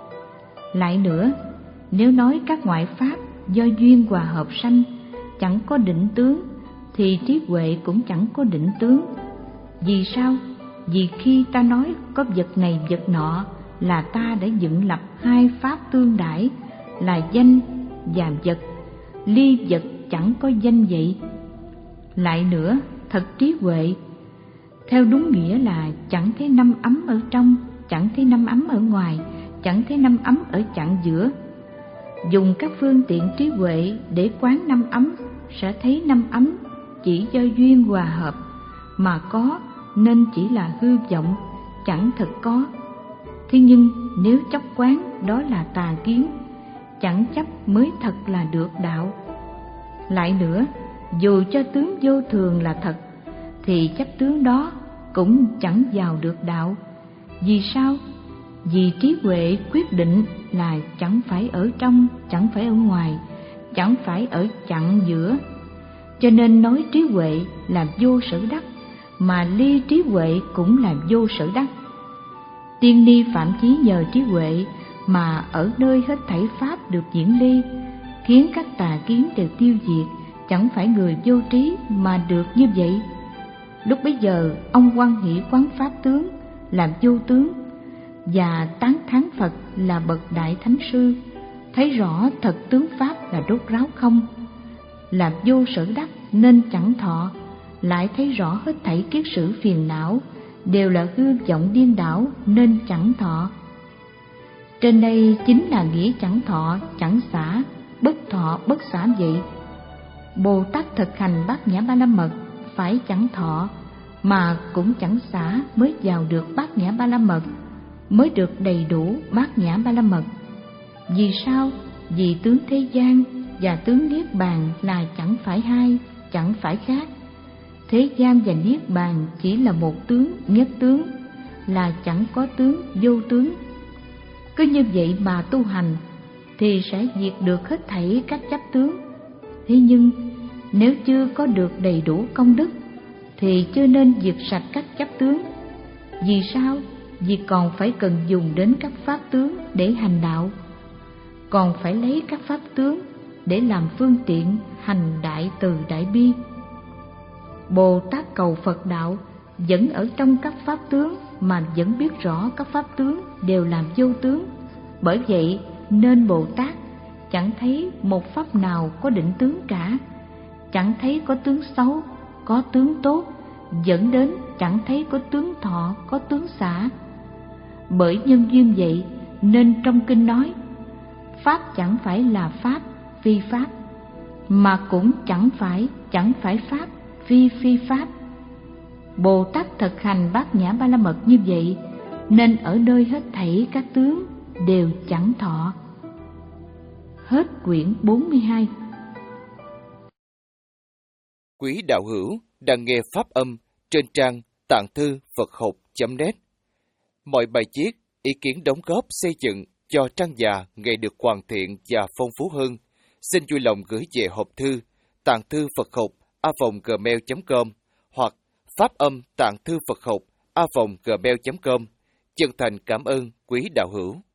Lại nữa, nếu nói các ngoại pháp do duyên hòa hợp sanh chẳng có định tướng, thì trí huệ cũng chẳng có định tướng. Vì sao? Vì khi ta nói có vật này vật nọ là ta đã dựng lập hai pháp tương đãi là danh và vật, ly vật chẳng có danh vậy. Lại nữa, thật trí huệ theo đúng nghĩa là chẳng thấy năm ấm ở trong, chẳng thấy năm ấm ở ngoài, chẳng thấy năm ấm ở chặng giữa. Dùng các phương tiện trí huệ để quán năm ấm sẽ thấy năm ấm chỉ do duyên hòa hợp mà có, nên chỉ là hư vọng, chẳng thật có. Thế nhưng nếu chấp quán đó là tà kiến, chẳng chấp mới thật là được đạo. Lại nữa, dù cho tướng vô thường là thật, thì chấp tướng đó cũng chẳng vào được đạo. Vì sao? Vì trí huệ quyết định là chẳng phải ở trong, chẳng phải ở ngoài, chẳng phải ở chặng giữa. Cho nên nói trí huệ là vô sở đắc, mà ly trí huệ cũng là vô sở đắc. Tiên ni Phạm Chí nhờ trí huệ mà ở nơi hết thảy pháp được diễn ly, khiến các tà kiến đều tiêu diệt, chẳng phải người vô trí mà được như vậy. Lúc bấy giờ ông hoan hỷ quán pháp tướng làm vô tướng và tán thán Phật là bậc đại thánh sư, thấy rõ thật tướng pháp là đốt ráo không, làm vô sở đắc nên chẳng thọ, lại thấy rõ hết thảy kiết sử phiền não đều là hư vọng điên đảo nên chẳng thọ. Trên đây chính là nghĩa chẳng thọ, chẳng xả, bất thọ, bất xả vậy. Bồ Tát thực hành bát nhã ba la mật phải chẳng thọ mà cũng chẳng xả mới vào được bát nhã ba la mật, mới được đầy đủ bát nhã ba la mật. Vì sao? Vì tướng thế gian và tướng niết bàn là chẳng phải hai, chẳng phải khác. Thế gian và niết bàn chỉ là một tướng, nhất tướng, là chẳng có tướng, vô tướng. Cứ như vậy mà tu hành thì sẽ diệt được hết thảy các chấp tướng. Thế nhưng nếu chưa có được đầy đủ công đức thì chưa nên diệt sạch các chấp tướng. Vì sao? Vì còn phải cần dùng đến các pháp tướng để hành đạo, còn phải lấy các pháp tướng để làm phương tiện hành đại từ đại bi. Bồ Tát cầu Phật đạo vẫn ở trong các pháp tướng mà vẫn biết rõ các pháp tướng đều làm vô tướng. Bởi vậy nên Bồ Tát chẳng thấy một pháp nào có định tướng cả, chẳng thấy có tướng xấu, có tướng tốt, dẫn đến chẳng thấy có tướng thọ, có tướng xả. Bởi nhân duyên vậy nên trong kinh nói pháp chẳng phải là pháp, phi pháp, mà cũng chẳng phải, chẳng phải pháp, phi phi pháp. Bồ Tát thực hành bát nhã ba la mật như vậy nên ở nơi hết thảy các tướng đều chẳng thọ. Hết quyển bốn mươi hai. Quý đạo hữu đang nghe pháp âm trên trang tạng thư Phật học chấm net. Mọi bài viết, ý kiến đóng góp xây dựng cho trang già ngày được hoàn thiện và phong phú hơn, xin vui lòng gửi về hộp thư tạng thư Phật học a vòng gmail chấm com hoặc pháp âm tạng thư Phật học a vòng gmail chấm com. Chân thành cảm ơn quý đạo hữu.